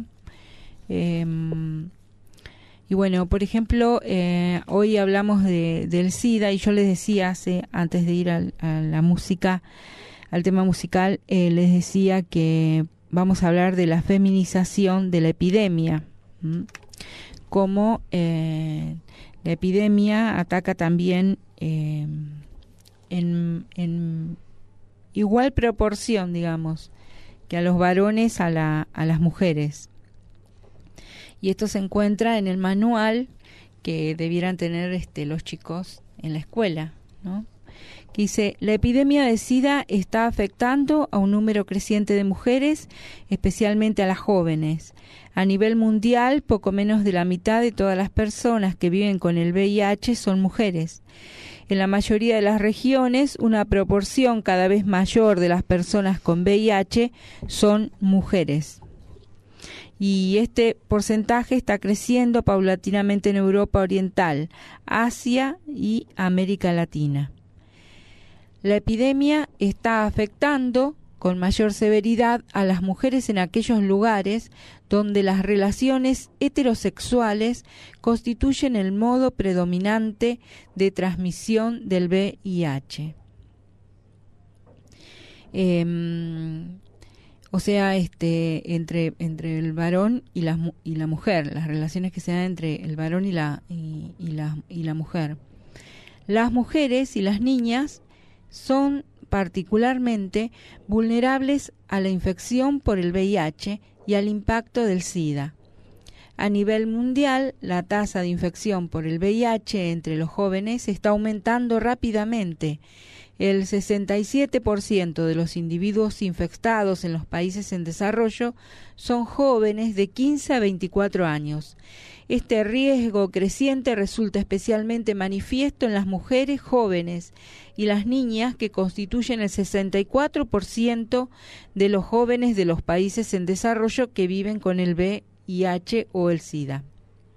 Y bueno, por ejemplo, hoy hablamos del SIDA, y yo les decía antes de ir a la música, al tema musical, les decía que vamos a hablar de la feminización de la epidemia, como la epidemia ataca también en igual proporción, digamos, que a los varones a las mujeres. Y esto se encuentra en el manual que debieran tener los chicos en la escuela, ¿no? Que dice: la epidemia de SIDA está afectando a un número creciente de mujeres, especialmente a las jóvenes. A nivel mundial, poco menos de la mitad de todas las personas que viven con el VIH son mujeres. En la mayoría de las regiones, una proporción cada vez mayor de las personas con VIH son mujeres. Y este porcentaje está creciendo paulatinamente en Europa Oriental, Asia y América Latina. La epidemia está afectando con mayor severidad a las mujeres en aquellos lugares donde las relaciones heterosexuales constituyen el modo predominante de transmisión del VIH. O sea, entre el varón y la mujer, las relaciones que se dan entre el varón y la mujer. Las mujeres y las niñas son particularmente vulnerables a la infección por el VIH y al impacto del SIDA. A nivel mundial, la tasa de infección por el VIH entre los jóvenes está aumentando rápidamente. El 67% de los individuos infectados en los países en desarrollo son jóvenes de 15 a 24 años. Este riesgo creciente resulta especialmente manifiesto en las mujeres jóvenes y las niñas, que constituyen el 64% de los jóvenes de los países en desarrollo que viven con el VIH o el SIDA.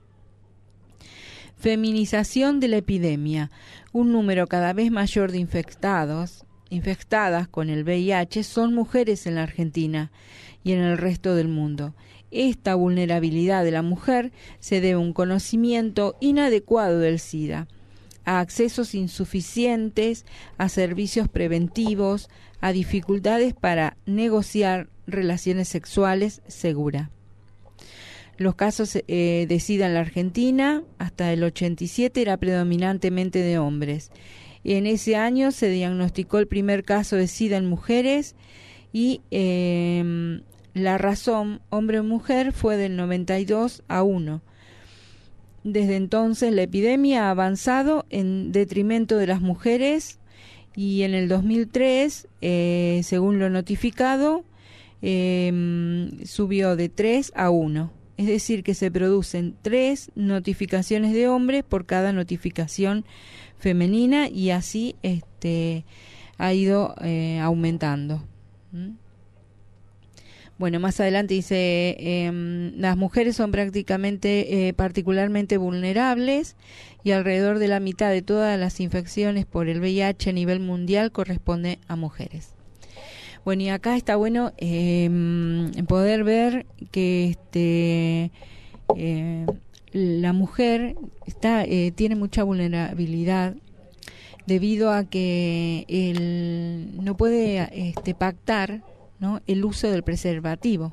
Feminización de la epidemia. Un número cada vez mayor de infectadas con el VIH son mujeres en la Argentina y en el resto del mundo. Esta vulnerabilidad de la mujer se debe a un conocimiento inadecuado del SIDA, a accesos insuficientes a servicios preventivos, a dificultades para negociar relaciones sexuales seguras. Los casos de SIDA en la Argentina, hasta el 87, era predominantemente de hombres. En ese año se diagnosticó el primer caso de SIDA en mujeres y la razón hombre-mujer fue del 92 a 1. Desde entonces la epidemia ha avanzado en detrimento de las mujeres y en el 2003, según lo notificado, subió de 3 a 1. Es decir, que se producen 3 notificaciones de hombres por cada notificación femenina, y así ha ido aumentando. Bueno, más adelante dice, las mujeres son particularmente vulnerables, y alrededor de la mitad de todas las infecciones por el VIH a nivel mundial corresponde a mujeres. Bueno, y acá está bueno poder ver que la mujer tiene mucha vulnerabilidad debido a que no puede pactar, ¿no?, el uso del preservativo.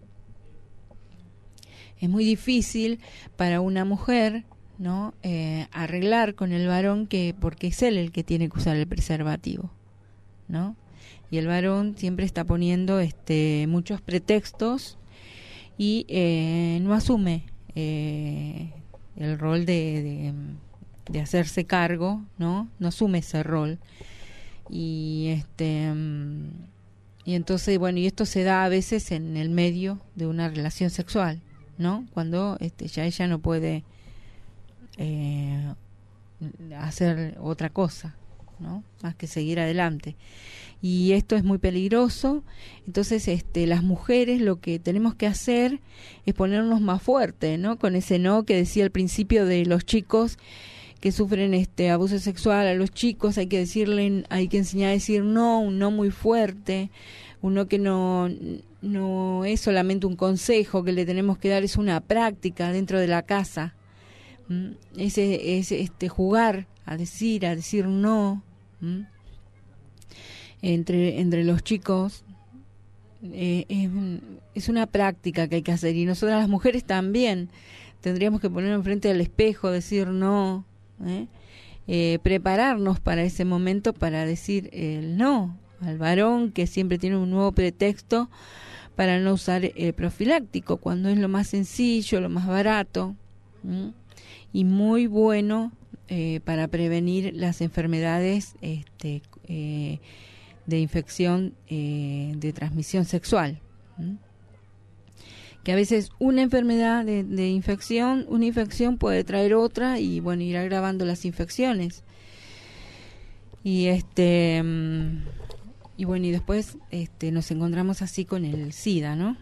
Es muy difícil para una mujer, ¿no?, arreglar con el varón porque es él el que tiene que usar el preservativo, ¿no? Y el varón siempre está poniendo muchos pretextos y no asume el rol de hacerse cargo, ¿no? No asume ese rol. Y entonces, bueno, y esto se da a veces en el medio de una relación sexual, ¿no? Cuando ya ella no puede hacer otra cosa, ¿no?, más que seguir adelante. y esto es muy peligroso. Entonces las mujeres lo que tenemos que hacer es ponernos más fuertes, ¿no? Con ese no que decía al principio de los chicos que sufren abuso sexual. A los chicos hay que enseñar a decir no, un no muy fuerte, un no que no es solamente un consejo que le tenemos que dar, es una práctica dentro de la casa. Es jugar a decir no. Entre los chicos es una práctica que hay que hacer, y nosotras las mujeres también tendríamos que ponernos enfrente del espejo, decir no, prepararnos para ese momento para decir el no al varón, que siempre tiene un nuevo pretexto para no usar el profiláctico, cuando es lo más sencillo, lo más barato, y muy bueno para prevenir las enfermedades de infección de transmisión sexual. Que a veces una enfermedad de infección, una infección puede traer otra, y bueno, ir agravando las infecciones. Y bueno, y después nos encontramos así con el SIDA, ¿no?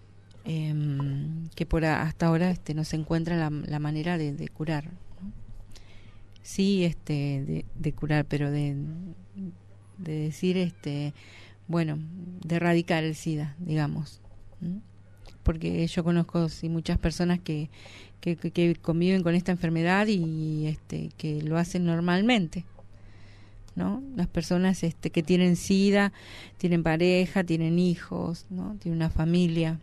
Que hasta ahora no se encuentra la manera de curar, ¿no? Sí, de curar, pero de decir, bueno, de erradicar el SIDA, digamos. Porque yo conozco muchas personas que conviven con esta enfermedad y que lo hacen normalmente, ¿no? Las personas que tienen SIDA tienen pareja, tienen hijos, ¿no? Tienen una familia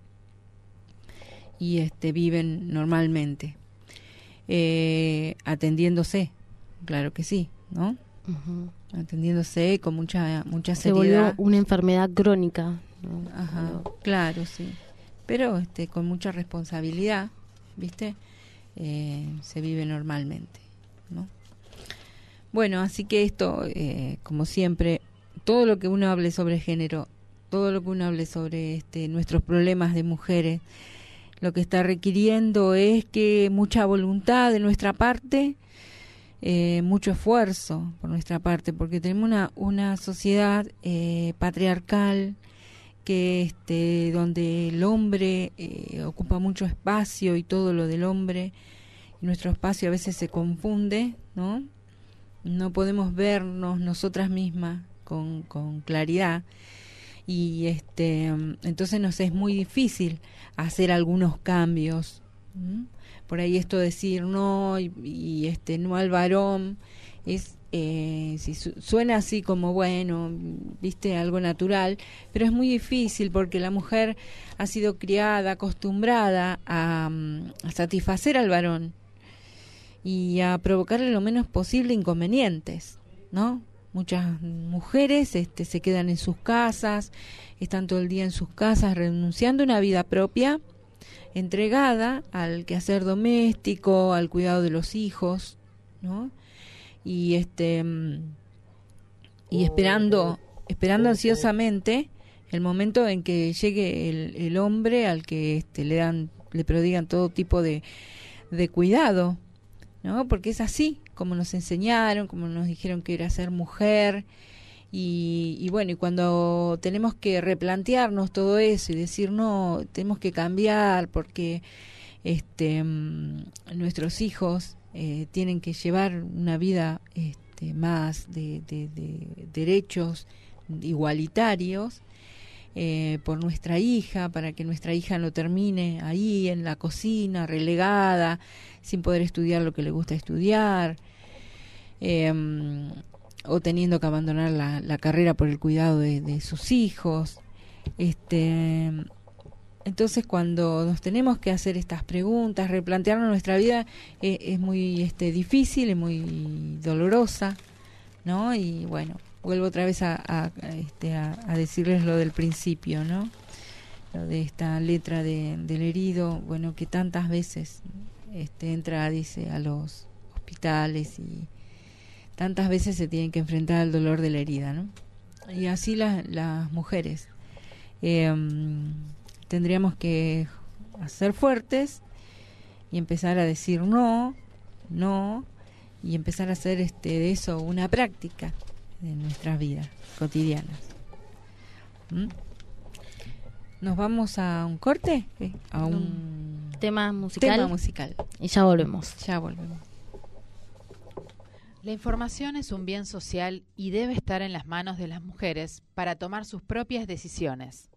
y viven normalmente, atendiéndose, claro que sí, ¿no? Uh-huh. Atendiéndose con mucha seriedad. Se volvió una enfermedad crónica, ¿no? Ajá, claro, sí. Pero con mucha responsabilidad, ¿viste? Se vive normalmente, ¿no? Bueno, así que esto, como siempre, todo lo que uno hable sobre género, todo lo que uno hable sobre nuestros problemas de mujeres, lo que está requiriendo es que mucha voluntad de nuestra parte, mucho esfuerzo por nuestra parte, porque tenemos una sociedad patriarcal, que donde el hombre ocupa mucho espacio y todo lo del hombre, y nuestro espacio a veces se confunde, ¿no? No podemos vernos nosotras mismas con claridad, y entonces nos es muy difícil hacer algunos cambios. Por ahí esto de decir no y no al varón es si suena así como bueno, viste, algo natural, pero es muy difícil porque la mujer ha sido criada, acostumbrada a satisfacer al varón y a provocarle lo menos posible inconvenientes, ¿no? Muchas mujeres se quedan en sus casas, están todo el día en sus casas renunciando a una vida propia, entregada al quehacer doméstico, al cuidado de los hijos, ¿no? Y esperando ansiosamente el momento en que llegue el hombre al que le prodigan todo tipo de cuidado, ¿no? Porque es así como nos enseñaron, como nos dijeron que era ser mujer, y bueno, y cuando tenemos que replantearnos todo eso y decir no, tenemos que cambiar porque nuestros hijos tienen que llevar una vida más de derechos igualitarios por nuestra hija, para que nuestra hija no termine ahí en la cocina, relegada, sin poder estudiar lo que le gusta estudiar, o teniendo que abandonar la carrera por el cuidado de sus hijos. Entonces, cuando nos tenemos que hacer estas preguntas, replantearnos nuestra vida, es muy difícil, es muy dolorosa, ¿no? Y bueno, vuelvo otra vez a decirles lo del principio, ¿no? Lo de esta letra del herido, bueno, que tantas veces entra, dice, a los hospitales y tantas veces se tienen que enfrentar al dolor de la herida, ¿no? Y así las mujeres. Tendríamos que ser fuertes y empezar a decir no, y empezar a hacer de eso una práctica, de nuestras vidas cotidianas. ¿Nos vamos a un corte? A un tema musical. Y ya volvemos. La información es un bien social y debe estar en las manos de las mujeres para tomar sus propias decisiones.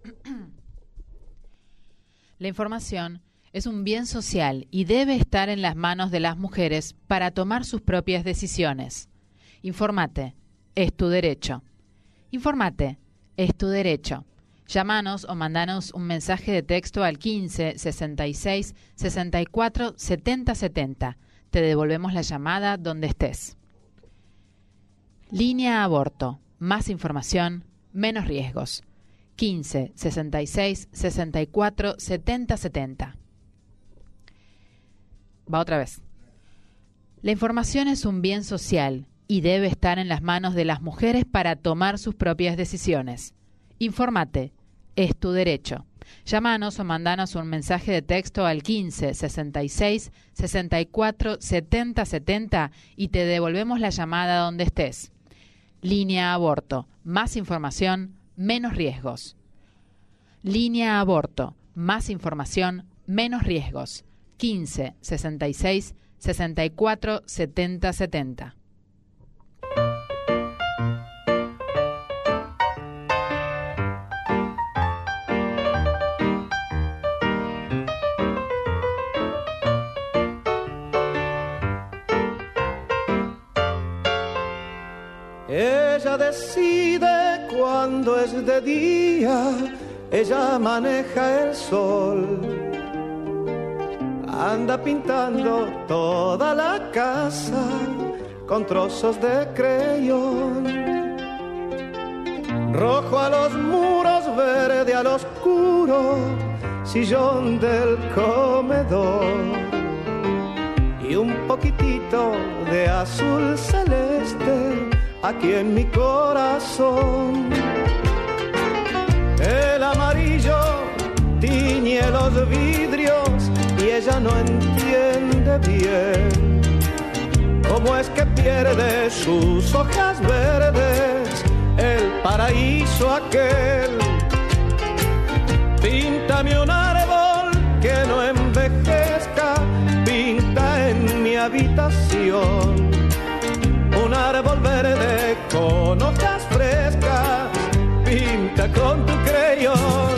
La información es un bien social y debe estar en las manos de las mujeres para tomar sus propias decisiones. Infórmate, es tu derecho. Infórmate, es tu derecho. Llámanos o mandanos un mensaje de texto al 15 66 64 70 70. Te devolvemos la llamada donde estés. Línea Aborto. Más información, menos riesgos. 15 66 64 70 70. Va otra vez. La información es un bien social y debe estar en las manos de las mujeres para tomar sus propias decisiones. Infórmate, es tu derecho. Llámanos o mandanos un mensaje de texto al 15 66 64 70 70 y te devolvemos la llamada donde estés. Línea Aborto. Más información, menos riesgos. Línea Aborto. Más información, menos riesgos. 15 66 64 70 70. Ella decide cuando es de día, ella maneja el sol, anda pintando toda la casa con trozos de creyón, rojo a los muros, verde al oscuro sillón del comedor y un poquitito de azul celeste aquí en mi corazón. El amarillo tiñe los vidrios y ella no entiende bien cómo es que pierde sus hojas verdes el paraíso aquel. Píntame un árbol que no envejezca, pinta en mi habitación un árbol verde con hojas frescas, pinta con tu creyón.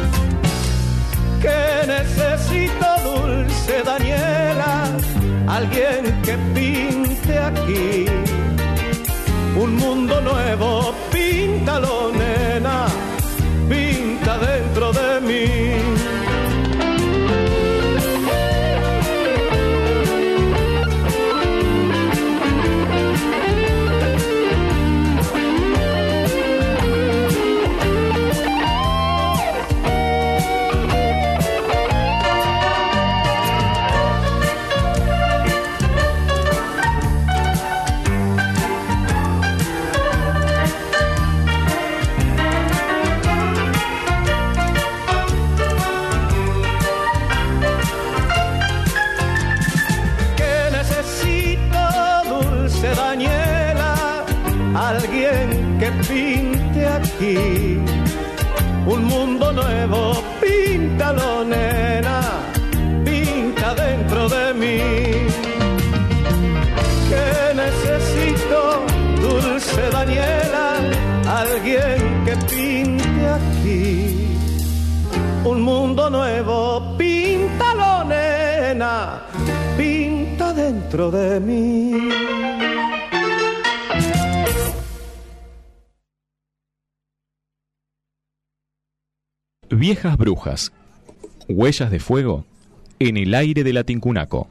Que necesito, dulce Daniela, alguien que pinte aquí un mundo nuevo. Píntalo, nena, pinta dentro de mí. Alguien que pinte aquí un mundo nuevo. Píntalo, nena, pinta dentro de mí. Que necesito, dulce Daniela, alguien que pinte aquí un mundo nuevo. Píntalo, nena, pinta dentro de mí. Viejas brujas, huellas de fuego en el aire de la Tincunaco.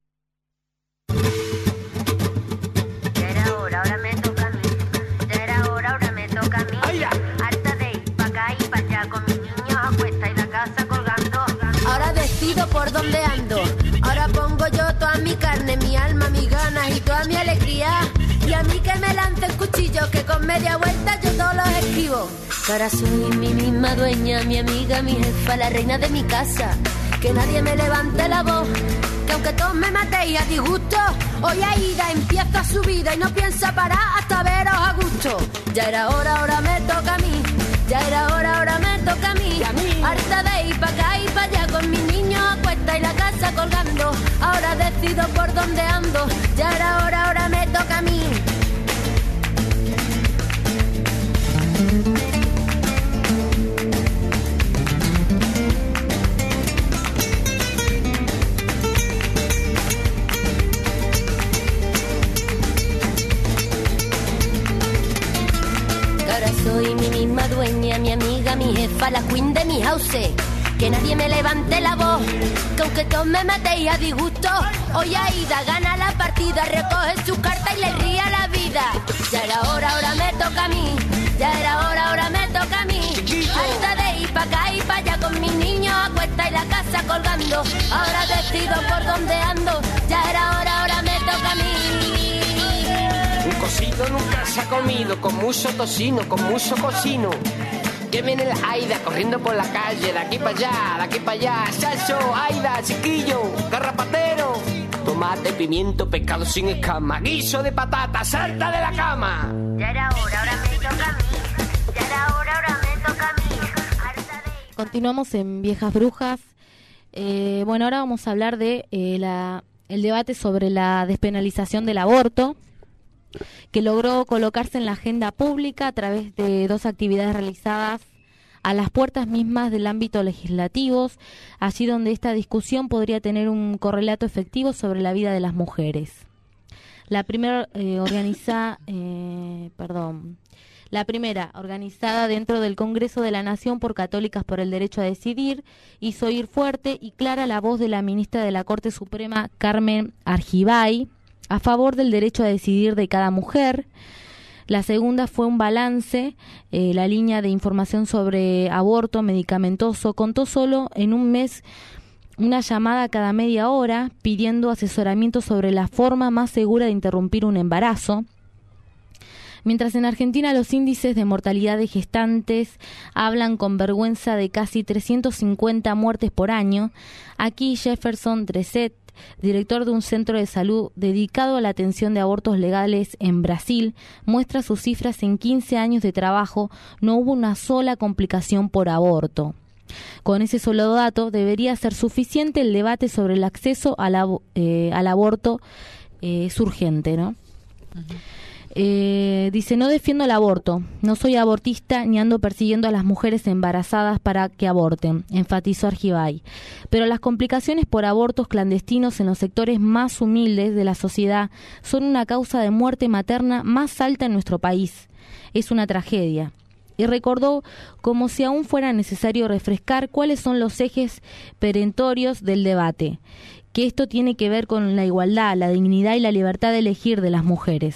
Ya era hora, ahora me toca a mí. Ya era hora, ahora me toca a mí. Harta de ir pa' acá y pa' allá con mis niños a cuesta y la casa colgando. Ahora decido por dónde ando. Ahora pongo yo toda mi carne, mi alma, mis ganas y toda mi alegría. Y a mí que me lancen cuchillos, que con media vuelta yo todos los esquivo. Que ahora soy mi misma dueña, mi amiga, mi jefa, la reina de mi casa. que nadie me levante la voz, que aunque todos me matéis a disgusto, hoy Aida empieza su vida y no piensa parar hasta veros a gusto. Ya era hora, ahora me toca a mí. Ya era hora, ahora me toca a mí. Harta de ir pa' acá y pa' allá con mis niños a cuesta y la casa colgando. Ahora decido por dónde ando. Ya era hora, ahora me toca a mí. Soy mi misma dueña, mi amiga, mi jefa, la queen de mi house. Que nadie me levante la voz, que aunque todos me matéis a disgusto, hoy Aida gana la partida, recoge sus cartas y le ríe a la vida. Ya era hora, ahora me toca a mí. Ya era hora, ahora me toca a mí. Harta de ir pa' acá y pa' allá con mis niños a cuesta y la casa colgando. Ahora decido por dónde ando. Ya era hora, ahora me toca a mí. Un cocido nunca se ha comido, con mucho tocino, con mucho cocino. Que viene la Aida corriendo por la calle, de aquí para allá, de aquí para allá. Chacho, Aida, chiquillo, garrapatero. Tomate, pimiento, pescado sin escama, guiso de patata, salta de la cama. Ya era hora, ahora me toca a mí. Ya era hora, ahora me toca a mí. Continuamos en Viejas Brujas. Bueno, ahora vamos a hablar de el debate sobre la despenalización del aborto, que logró colocarse en la agenda pública a través de 2 actividades realizadas a las puertas mismas del ámbito legislativo, allí donde esta discusión podría tener un correlato efectivo sobre la vida de las mujeres. La primera organizada dentro del Congreso de la Nación por Católicas por el Derecho a Decidir, hizo oír fuerte y clara la voz de la ministra de la Corte Suprema, Carmen Argibay, a favor del derecho a decidir de cada mujer. La segunda fue un balance. La línea de información sobre aborto medicamentoso contó solo en un mes una llamada cada media hora pidiendo asesoramiento sobre la forma más segura de interrumpir un embarazo. Mientras en Argentina los índices de mortalidad de gestantes hablan con vergüenza de casi 350 muertes por año, aquí Jefferson Dresset, director de un centro de salud dedicado a la atención de abortos legales en Brasil, muestra sus cifras. En 15 años de trabajo no hubo una sola complicación por aborto. Con ese solo dato debería ser suficiente el debate sobre el acceso al aborto. Es urgente, ¿no? Dice: no defiendo el aborto, no soy abortista ni ando persiguiendo a las mujeres embarazadas para que aborten, enfatizó Argibay. Pero las complicaciones por abortos clandestinos en los sectores más humildes de la sociedad son una causa de muerte materna más alta en nuestro país. Es una tragedia. Y recordó, como si aún fuera necesario refrescar, cuáles son los ejes perentorios del debate, que esto tiene que ver con la igualdad, la dignidad y la libertad de elegir de las mujeres.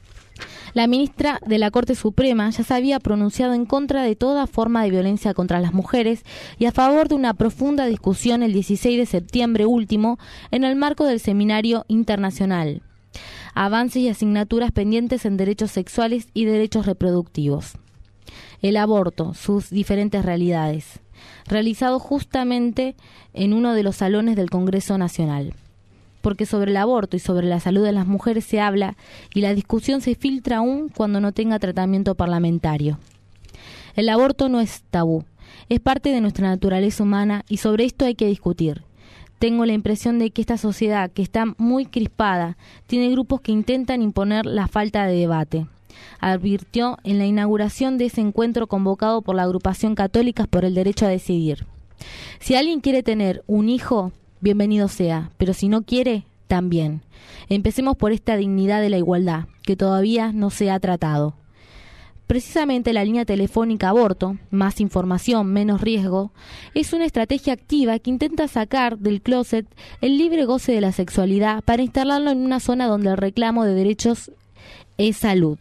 La ministra de la Corte Suprema ya se había pronunciado en contra de toda forma de violencia contra las mujeres y a favor de una profunda discusión el 16 de septiembre último en el marco del Seminario Internacional Avances y asignaturas pendientes en derechos sexuales y derechos reproductivos. El aborto, sus diferentes realidades, realizado justamente en uno de los salones del Congreso Nacional. Porque sobre el aborto y sobre la salud de las mujeres se habla y la discusión se filtra aún cuando no tenga tratamiento parlamentario. El aborto no es tabú, es parte de nuestra naturaleza humana y sobre esto hay que discutir. Tengo la impresión de que esta sociedad, que está muy crispada, tiene grupos que intentan imponer la falta de debate, advirtió en la inauguración de ese encuentro convocado por la agrupación Católicas por el Derecho a Decidir. Si alguien quiere tener un hijo, bienvenido sea, pero si no quiere, también. Empecemos por esta dignidad de la igualdad, que todavía no se ha tratado. Precisamente la línea telefónica aborto, más información, menos riesgo, es una estrategia activa que intenta sacar del closet el libre goce de la sexualidad para instalarlo en una zona donde el reclamo de derechos es salud.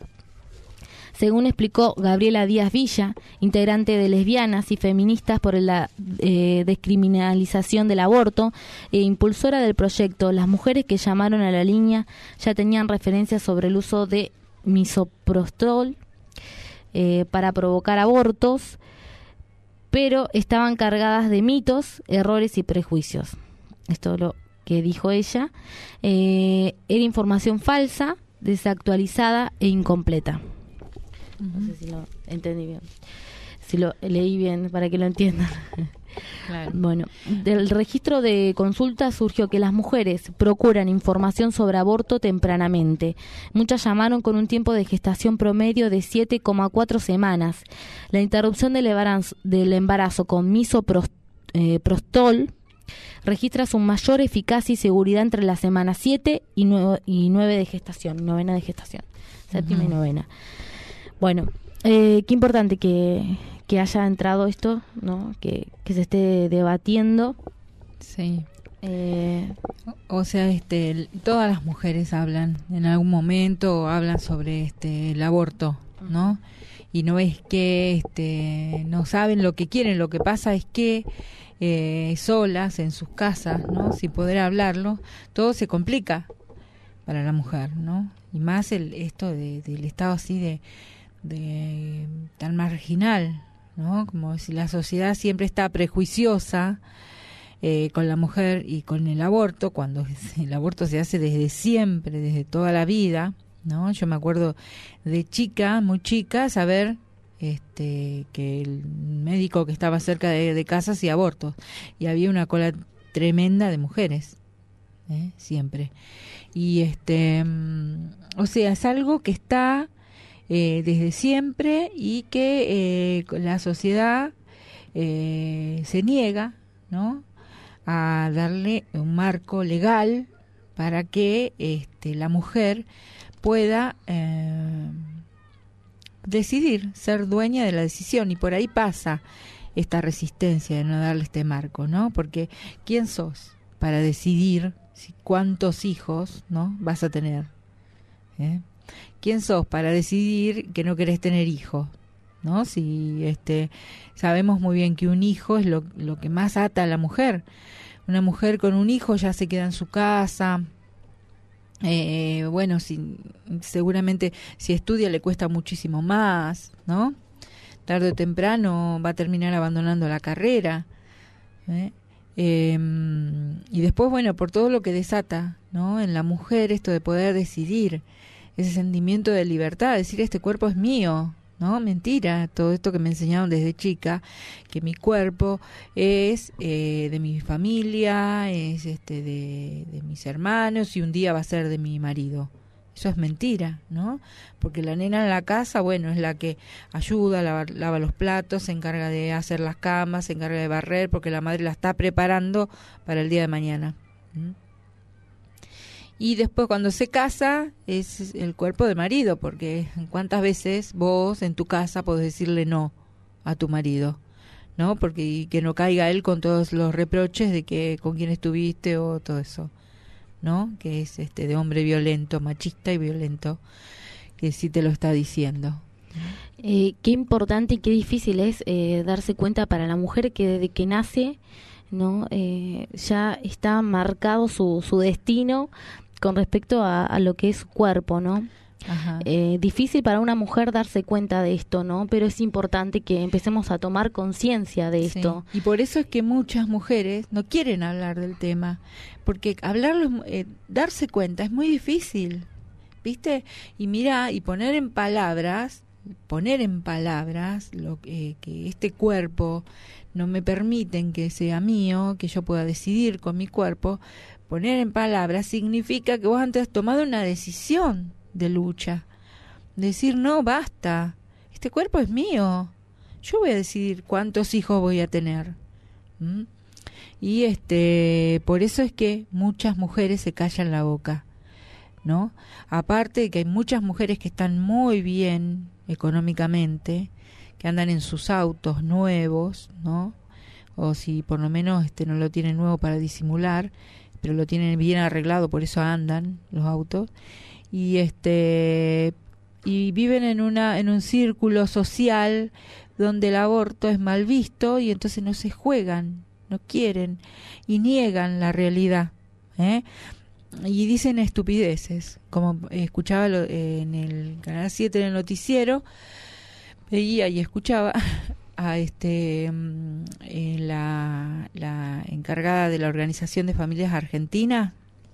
Según explicó Gabriela Díaz Villa, integrante de Lesbianas y Feministas por la descriminalización del aborto e impulsora del proyecto, las mujeres que llamaron a la línea ya tenían referencias sobre el uso de misoprostol para provocar abortos, pero estaban cargadas de mitos, errores y prejuicios. Esto es lo que dijo ella. Era información falsa, desactualizada e incompleta. No sé si lo entendí bien, si lo leí bien para que lo entiendan. Claro. Bueno, del registro de consultas surgió que las mujeres procuran información sobre aborto tempranamente. Muchas llamaron con un tiempo de gestación promedio de 7,4 semanas. La interrupción del embarazo con misoprostol registra su mayor eficacia y seguridad entre las semanas 7 y 9 de gestación, novena de gestación, séptima y novena. Bueno, qué importante que haya entrado esto, ¿no? Que se esté debatiendo. Sí. O sea, todas las mujeres hablan en algún momento, hablan sobre el aborto, ¿no? Y no es que no saben lo que quieren, lo que pasa es que solas en sus casas, ¿no? Sin poder hablarlo, todo se complica para la mujer, ¿no? Y más esto del estado así de tan marginal, ¿no? Como si la sociedad siempre está prejuiciosa con la mujer y con el aborto, cuando el aborto se hace desde siempre, desde toda la vida, ¿no? Yo me acuerdo de chica, muy chica, saber que el médico que estaba cerca de casa hacía abortos y había una cola tremenda de mujeres, siempre. Y o sea, es algo que está desde siempre y que la sociedad se niega, ¿no?, a darle un marco legal para que la mujer pueda decidir, ser dueña de la decisión. Y por ahí pasa esta resistencia de no darle este marco, ¿no? Porque ¿quién sos para decidir cuántos hijos, ¿no?, vas a tener? ¿Quién sos para decidir que no querés tener hijos? ¿No? Si sabemos muy bien que un hijo es lo que más ata a la mujer. Una mujer con un hijo ya se queda en su casa. Bueno, seguramente si estudia le cuesta muchísimo más, ¿no? Tarde o temprano va a terminar abandonando la carrera. Y después, bueno, por todo lo que desata, ¿no?, en la mujer, esto de poder decidir, ese sentimiento de libertad, decir este cuerpo es mío, ¿no? Mentira, todo esto que me enseñaron desde chica, que mi cuerpo es de mi familia, es de mis hermanos y un día va a ser de mi marido. Eso es mentira, ¿no? Porque la nena en la casa, bueno, es la que ayuda, lava los platos, se encarga de hacer las camas, se encarga de barrer, porque la madre la está preparando para el día de mañana. Y después cuando se casa es el cuerpo del marido, porque ¿cuántas veces vos en tu casa podés decirle no a tu marido? ¿No? Porque y que no caiga él con todos los reproches de que con quién estuviste o todo eso, ¿no? Que es de hombre violento, machista y violento, que sí te lo está diciendo. Qué importante y qué difícil es darse cuenta para la mujer que desde que nace, ¿no?, ya está marcado su destino con respecto a lo que es su cuerpo, ¿no? Ajá. Difícil para una mujer darse cuenta de esto, ¿no? Pero es importante que empecemos a tomar conciencia de esto. Sí. Y por eso es que muchas mujeres no quieren hablar del tema, porque hablarlo, darse cuenta es muy difícil, ¿viste? Y mira, y poner en palabras lo que este cuerpo no me permiten que sea mío, que yo pueda decidir con mi cuerpo. Poner en palabras significa que vos antes has tomado una decisión de lucha, decir no, basta, este cuerpo es mío, yo voy a decidir cuántos hijos voy a tener. Y por eso es que muchas mujeres se callan la boca, ¿no? Aparte de que hay muchas mujeres que están muy bien económicamente, que andan en sus autos nuevos, ¿no? O si por lo menos no lo tienen nuevo para disimular, pero lo tienen bien arreglado, por eso andan los autos. Y y viven en un círculo social donde el aborto es mal visto y entonces no se juegan, no quieren y niegan la realidad, y dicen estupideces, como escuchaba en el Canal 7 en el noticiero, veía y escuchaba a la encargada de la Organización de Familias Argentina,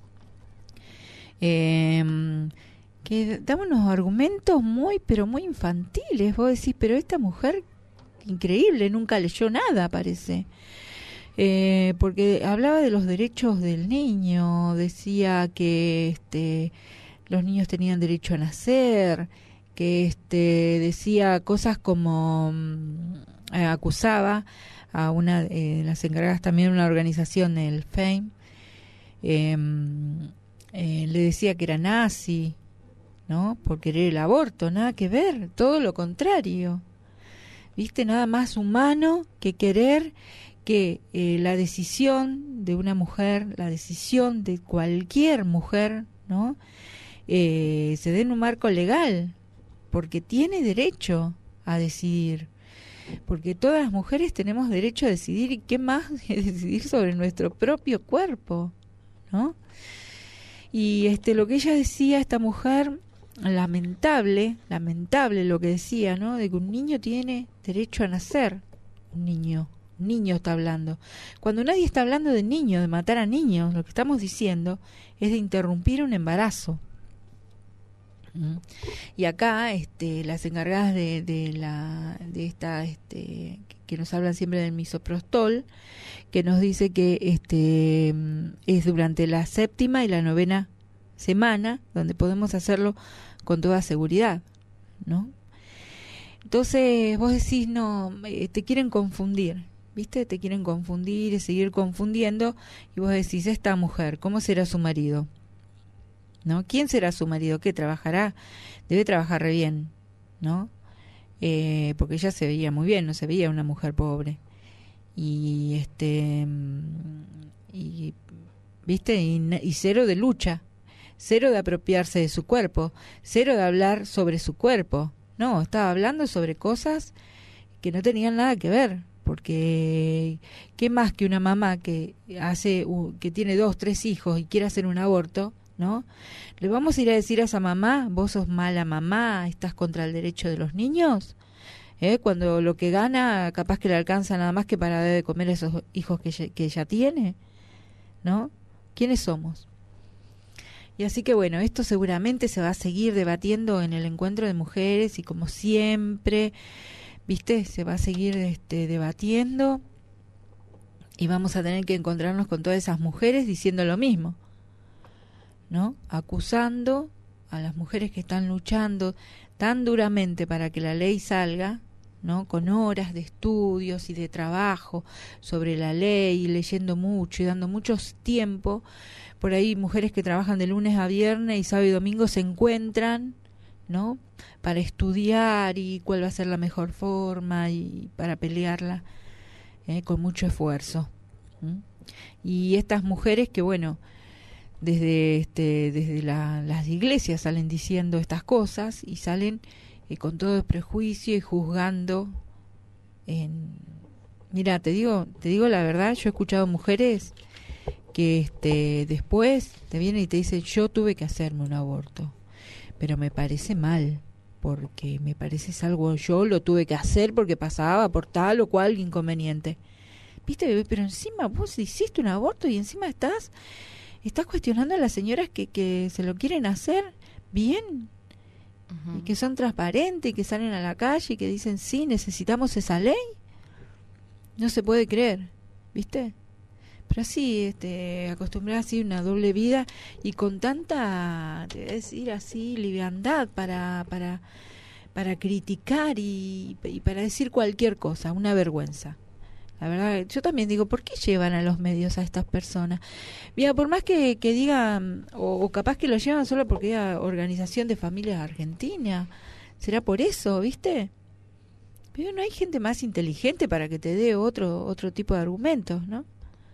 que daba unos argumentos pero muy infantiles. Vos decís, pero esta mujer, increíble, nunca leyó nada, parece. Porque hablaba de los derechos del niño, decía que los niños tenían derecho a nacer, que decía cosas como acusaba a una de las encargadas también de una organización, el FAME, le decía que era nazi, ¿no? Por querer el aborto, nada que ver, todo lo contrario, ¿viste? Nada más humano que querer que la decisión de una mujer, la decisión de cualquier mujer, ¿no? Se dé en un marco legal, porque tiene derecho a decidir, porque todas las mujeres tenemos derecho a decidir, y qué más decidir sobre nuestro propio cuerpo, ¿no? Y lo que ella decía, esta mujer, lamentable lo que decía, ¿no? De que un niño tiene derecho a nacer, un niño está hablando. Cuando nadie está hablando de niños, de matar a niños, lo que estamos diciendo es de interrumpir un embarazo. Y acá las encargadas que nos hablan siempre del misoprostol, que nos dice que es durante la 7ª y la 9ª semana donde podemos hacerlo con toda seguridad, ¿no? Entonces vos decís, no, te quieren confundir, ¿viste? Te quieren confundir y seguir confundiendo, y vos decís, esta mujer, ¿cómo será su marido? ¿No? ¿Quién será su marido? ¿Qué trabajará? Debe trabajar re bien, ¿no? Porque ella se veía muy bien, no se veía una mujer pobre. Y ¿viste? Y cero de lucha, cero de apropiarse de su cuerpo, cero de hablar sobre su cuerpo. No, estaba hablando sobre cosas que no tenían nada que ver, porque ¿qué más que una mamá que tiene 2, 3 hijos y quiere hacer un aborto? ¿No? ¿Le vamos a ir a decir a esa mamá, vos sos mala mamá, estás contra el derecho de los niños? Cuando lo que gana capaz que le alcanza nada más que para dar de comer a esos hijos que ella tiene, ¿no? ¿Quiénes somos? Y así que bueno, esto seguramente se va a seguir debatiendo en el encuentro de mujeres, y como siempre, ¿viste? Se va a seguir debatiendo, y vamos a tener que encontrarnos con todas esas mujeres diciendo lo mismo, ¿no? Acusando a las mujeres que están luchando tan duramente para que la ley salga, ¿no? Con horas de estudios y de trabajo sobre la ley, leyendo mucho y dando mucho tiempo. Por ahí mujeres que trabajan de lunes a viernes y sábado y domingo se encuentran, ¿no? Para estudiar y cuál va a ser la mejor forma y para pelearla con mucho esfuerzo. Y estas mujeres que, bueno, desde las iglesias salen diciendo estas cosas y salen con todo el prejuicio y juzgando. Mira, te digo la verdad, yo he escuchado mujeres que después te vienen y te dicen, yo tuve que hacerme un aborto, pero me parece mal, porque me parece algo, yo lo tuve que hacer porque pasaba por tal o cual inconveniente. ¿Viste? Pero encima vos hiciste un aborto y encima estás cuestionando a las señoras que se lo quieren hacer bien, y que son transparentes y que salen a la calle y que dicen, sí, necesitamos esa ley. No se puede creer, ¿viste? Pero así, acostumbrada así una doble vida y con tanta, te voy a decir así, liviandad para criticar y para decir cualquier cosa, una vergüenza. La verdad, yo también digo, ¿por qué llevan a los medios a estas personas? Mira, por más que digan, o capaz que lo llevan solo porque diga Organización de Familias Argentina, será por eso, ¿viste? Pero no hay gente más inteligente para que te dé otro tipo de argumentos, ¿no?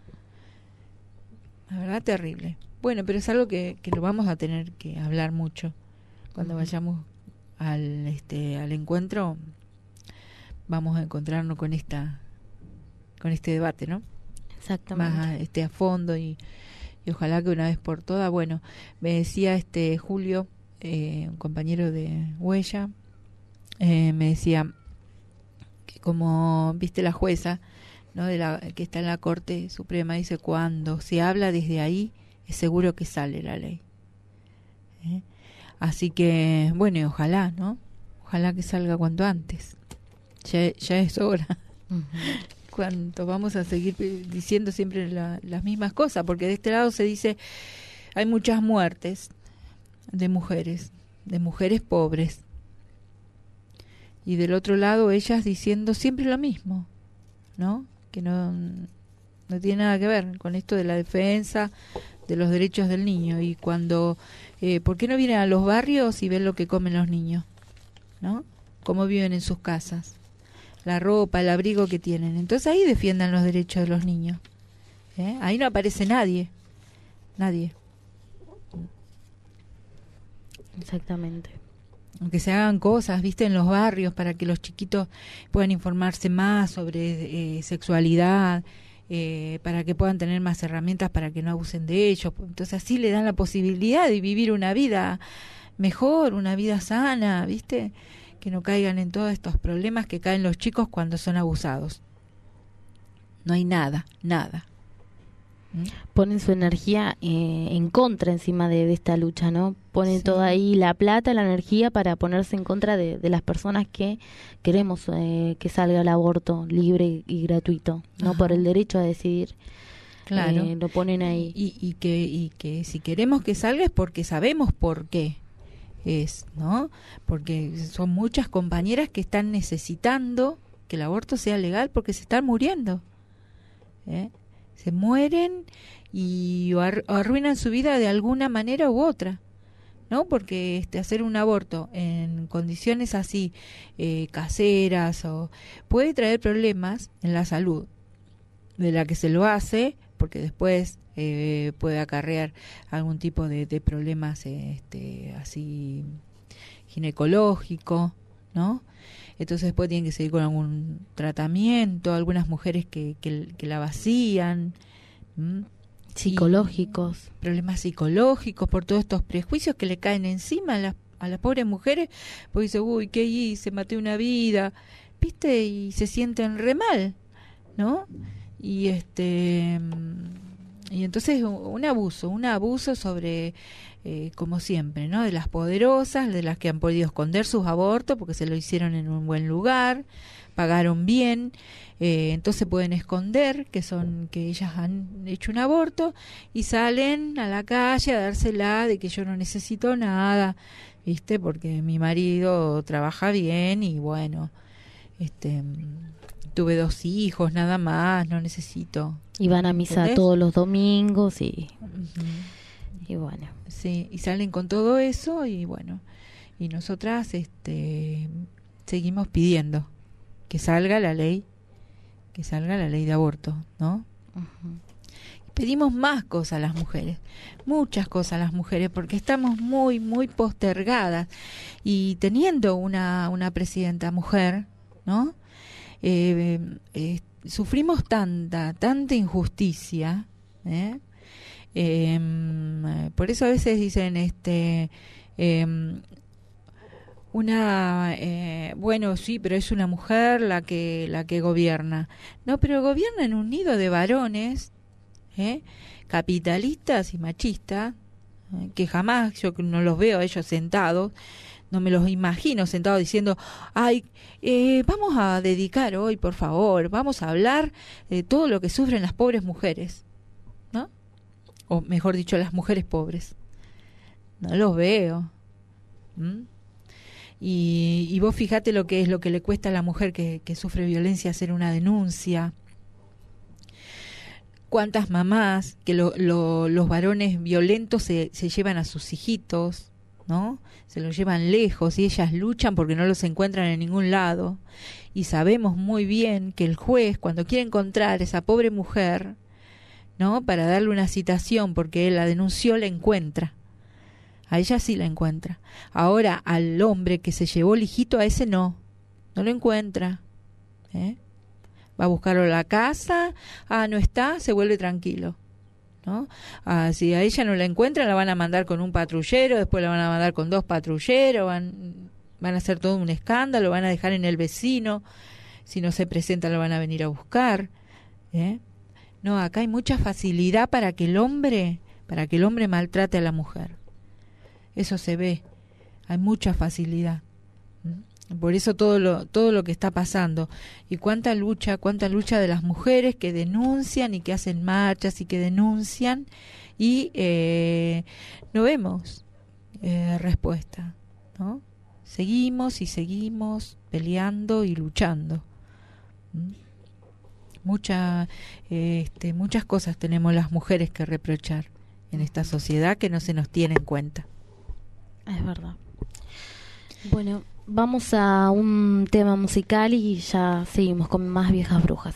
La verdad, terrible. Bueno, pero es algo que lo vamos a tener que hablar mucho cuando vayamos al encuentro. Vamos a encontrarnos con este debate, ¿no? Exactamente. Más a fondo y ojalá que una vez por todas. Bueno, me decía Julio, un compañero de Huella, me decía, que como viste la jueza, ¿no? Que está en la Corte Suprema, dice, cuando se habla desde ahí es seguro que sale la ley. Así que bueno, y ojalá, ¿no? Ojalá que salga cuanto antes. Ya es hora. Cuánto vamos a seguir diciendo siempre las mismas cosas, porque de este lado se dice hay muchas muertes de mujeres pobres, y del otro lado ellas diciendo siempre lo mismo, ¿no? Que no tiene nada que ver con esto de la defensa de los derechos del niño. Y cuando ¿por qué no vienen a los barrios y ven lo que comen los niños, ¿no? Cómo viven en sus casas, la ropa, el abrigo que tienen? Entonces ahí defiendan los derechos de los niños. Ahí no aparece nadie. Exactamente. Aunque se hagan cosas, viste, en los barrios para que los chiquitos puedan informarse más sobre sexualidad, para que puedan tener más herramientas para que no abusen de ellos. Entonces así le dan la posibilidad de vivir una vida mejor, una vida sana, viste, que no caigan en todos estos problemas que caen los chicos cuando son abusados. No hay nada. Ponen su energía en contra encima de esta lucha, ¿no? Ponen toda ahí la plata, la energía para ponerse en contra de las personas que queremos que salga el aborto libre y gratuito, no por el derecho a decidir. Claro. Lo ponen ahí. Y que si queremos que salga es porque sabemos por qué es, ¿no? Porque son muchas compañeras que están necesitando que el aborto sea legal porque se están muriendo. Se mueren y arruinan su vida de alguna manera u otra, ¿no? Porque hacer un aborto en condiciones así caseras puede traer problemas en la salud de la que se lo hace, porque después puede acarrear algún tipo de problemas así ginecológico, ¿no? Entonces después tienen que seguir con algún tratamiento, algunas mujeres que la vacían, psicológicos, problemas psicológicos por todos estos prejuicios que le caen encima a las pobres mujeres, porque dice, uy, ¿qué hice? Maté una vida, ¿viste? Y se sienten re mal, ¿no? Y entonces un abuso sobre como siempre, ¿no? De las poderosas, de las que han podido esconder sus abortos porque se lo hicieron en un buen lugar, pagaron bien, entonces pueden esconder que ellas han hecho un aborto y salen a la calle a dársela de que yo no necesito nada, ¿viste? Porque mi marido trabaja bien y bueno, tuve 2 hijos nada más, no necesito. Y van a misa, ¿entendés? Todos los domingos y bueno. Sí, y salen con todo eso y bueno, y nosotras seguimos pidiendo que salga la ley de aborto, ¿no? Y pedimos más cosas a las mujeres, muchas cosas a las mujeres, porque estamos muy, muy postergadas, y teniendo una presidenta mujer, ¿no? Sufrimos tanta injusticia, por eso a veces dicen bueno, sí, pero es una mujer la que gobierna. No, pero gobierna en un nido de varones capitalistas y machistas, que jamás yo no los veo a ellos sentados, no me los imagino sentados diciendo, ay, vamos a dedicar hoy, por favor, vamos a hablar de todo lo que sufren las pobres mujeres, ¿no? O mejor dicho, las mujeres pobres. No los veo. Y vos fíjate lo que le cuesta a la mujer que sufre violencia hacer una denuncia. Cuántas mamás que los varones violentos se llevan a sus hijitos, ¿no? Se los llevan lejos y ellas luchan porque no los encuentran en ningún lado. Y sabemos muy bien que el juez, cuando quiere encontrar a esa pobre mujer, ¿no? Para darle una citación porque él la denunció, la encuentra. A ella sí la encuentra. Ahora al hombre que se llevó el hijito, a ese no lo encuentra. Va a buscarlo a la casa, no está, se vuelve tranquilo, ¿no? Si a ella no la encuentran, la van a mandar con un patrullero, después la van a mandar con 2 patrulleros, van a hacer todo un escándalo, van a dejar en el vecino. si no se presenta lo van a venir a buscar. No, acá hay mucha facilidad para que el hombre maltrate a la mujer. Eso se ve, hay mucha facilidad. Por eso todo lo que está pasando. Y cuánta lucha de las mujeres que denuncian y que hacen marchas y que denuncian y no vemos respuesta, ¿no? Seguimos peleando y luchando. Muchas cosas tenemos las mujeres que reprochar en esta sociedad que no se nos tiene en cuenta. Es verdad. Bueno, vamos a un tema musical y ya seguimos con más Viejas Brujas.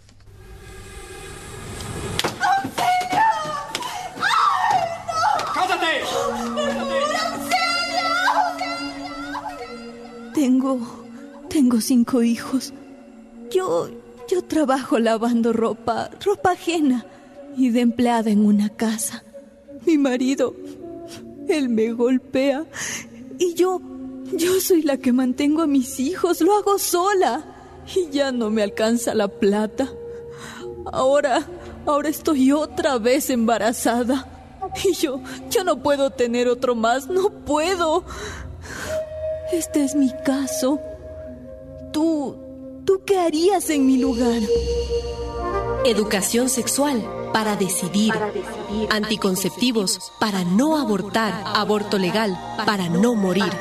Tengo 5 hijos. Yo trabajo lavando ropa ajena y de empleada en una casa. Mi marido, él me golpea y yo soy la que mantengo a mis hijos, lo hago sola y ya no me alcanza la plata. Ahora estoy otra vez embarazada y yo no puedo tener otro más, no puedo. Este es mi caso. ¿Tú qué harías en mi lugar? Educación sexual para decidir. Anticonceptivos para no abortar. Aborto legal para no morir.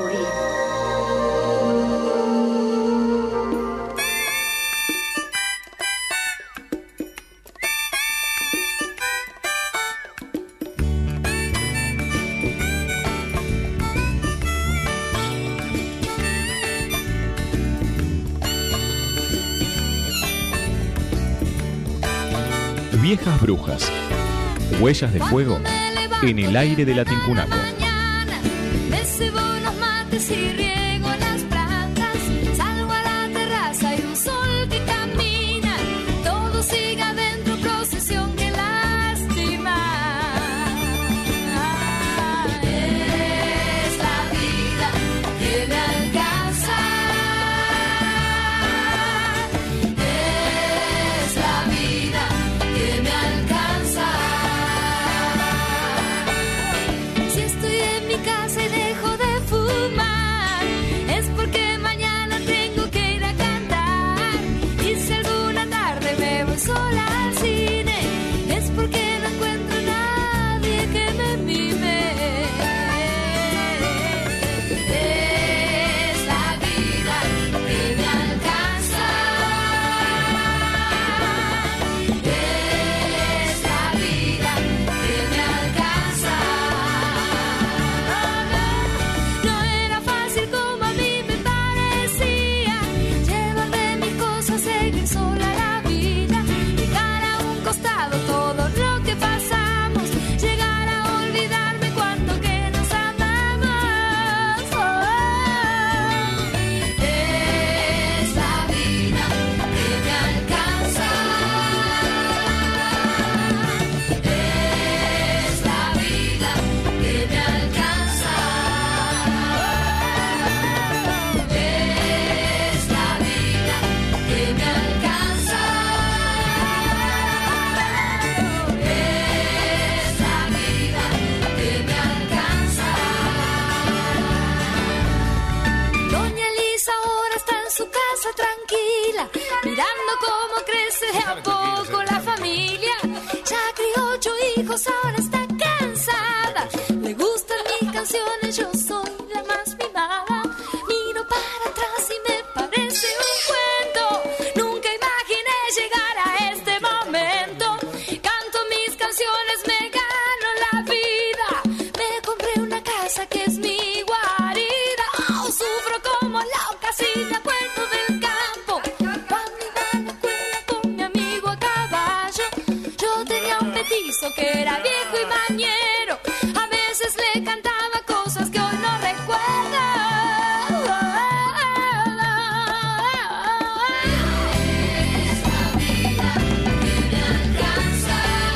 Viejas Brujas. Huellas de fuego en el aire de la Tincunaco. Me cebo unos mates y riego las plantas. Salgo a la terraza y un sol que camina. Todo sigue adentro, procesión que lástima. Es la vida que me alcanza. Es la vida que me alcanza. Si estoy en mi casa y dejo de fumar, es porque mañana tengo que ir a cantar. Y si alguna tarde me voy sola al cine, es porque no encuentro a nadie que me mime. Es la vida que me alcanza. Es la vida que me alcanza. No era fácil como a mí me parecía llevarme mis cosas, seguir sola la vida, dejar a un costado todo lo que pasamos, llegar a olvidarme cuando que nos amamos. Es la vida que me alcanza. Es la vida que me alcanza. Es la vida que me alcanza. Es la vida que me alcanza. Doña Elisa ahora está en su casa tranquila, mirando cómo crece de a poco la familia. Ya crió 8 hijos, ahora está cansada. Le gustan mis canciones, yo soy la más mimada. Miro para atrás y me parece un cuento. Nunca imaginé llegar a este momento. Canto mis canciones, me gano la vida. Me compré una casa que es mi guarida. Oh, sufro como loca si me acuerdo del campo. Cuando iba a la escuela con mi amigo a caballo, yo tenía un petizo que era viejo y mañero. A veces le cantaba cosas que hoy no recuerdo. Es la vida que me alcanza.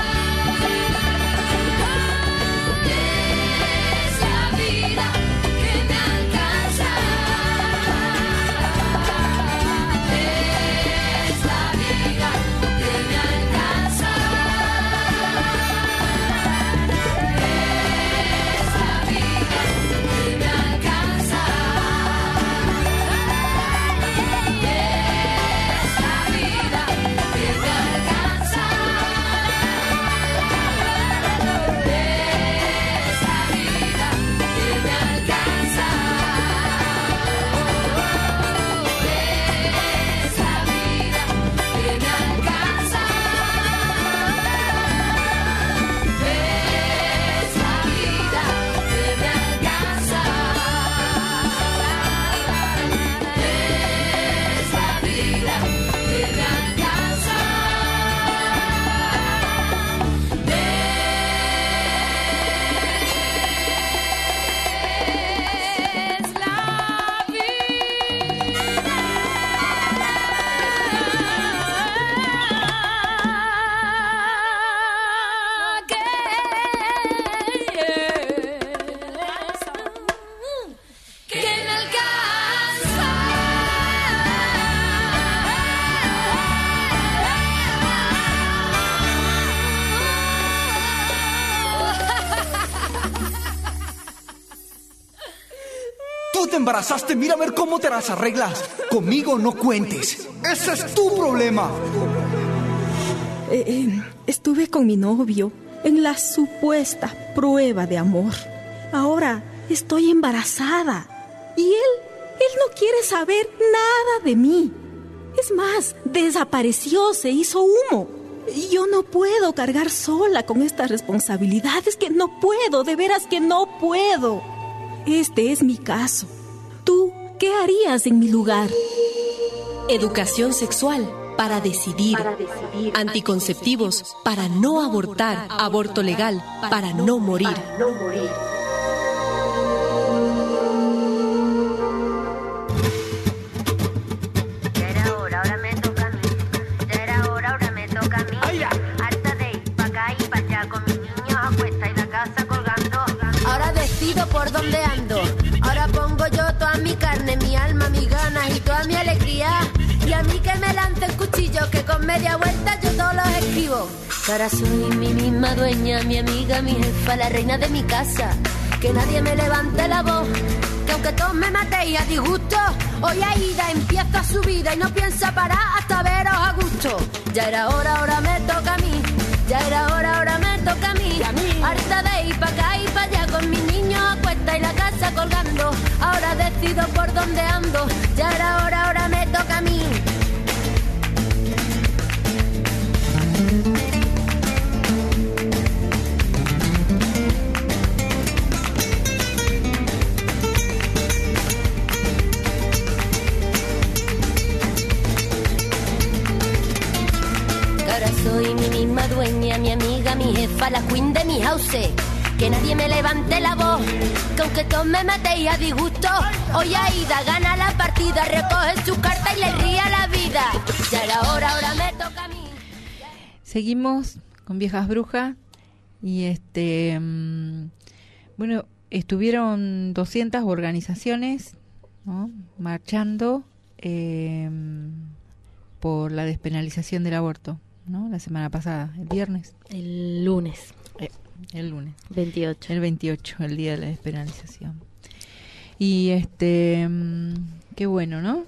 Es la vida que me alcanza. Es embarazaste, mira a ver cómo te las arreglas. Conmigo no cuentes. Ese es tu problema. Estuve con mi novio en la supuesta prueba de amor. Ahora estoy embarazada y él no quiere saber nada de mí. Es más, desapareció, se hizo humo. Yo no puedo cargar sola con estas responsabilidades, que no puedo, de veras que no puedo. Este es mi caso. ¿Tú qué harías en mi lugar? Educación sexual para decidir. Anticonceptivos para no abortar. Aborto legal para no morir. Por donde ando, ahora pongo yo toda mi carne, mi alma, mis ganas y toda mi alegría. Y a mí que me lancen cuchillos, que con media vuelta yo todos los esquivo. Que ahora soy mi misma dueña, mi amiga, mi jefa, la reina de mi casa. Que nadie me levante la voz, que aunque todos me matéis a disgusto, hoy Aida empieza su vida y no piensa parar hasta veros a gusto. Ya era hora, ahora me toca a mí. Ya era hora, ahora me toca a mí. Harta de ir pa' acá y pa' allá con mis niños a cuesta y la casa colgando. Ahora decido por dónde ando. Ya era hora, ahora me toca a mí. Soy mi misma dueña, mi amiga, mi jefa, la queen de mi house. Que nadie me levante la voz, que aunque todos me matéis a disgusto, hoy Aida gana la partida, recoge su carta y le ría la vida. Ya era hora, ahora me toca a mí. Seguimos con Viejas Brujas y bueno, estuvieron 200 organizaciones, ¿no?, marchando por la despenalización del aborto, ¿no? La semana pasada, el viernes. El lunes. El lunes. 28. El 28, el día de la despenalización. Y qué bueno, ¿no?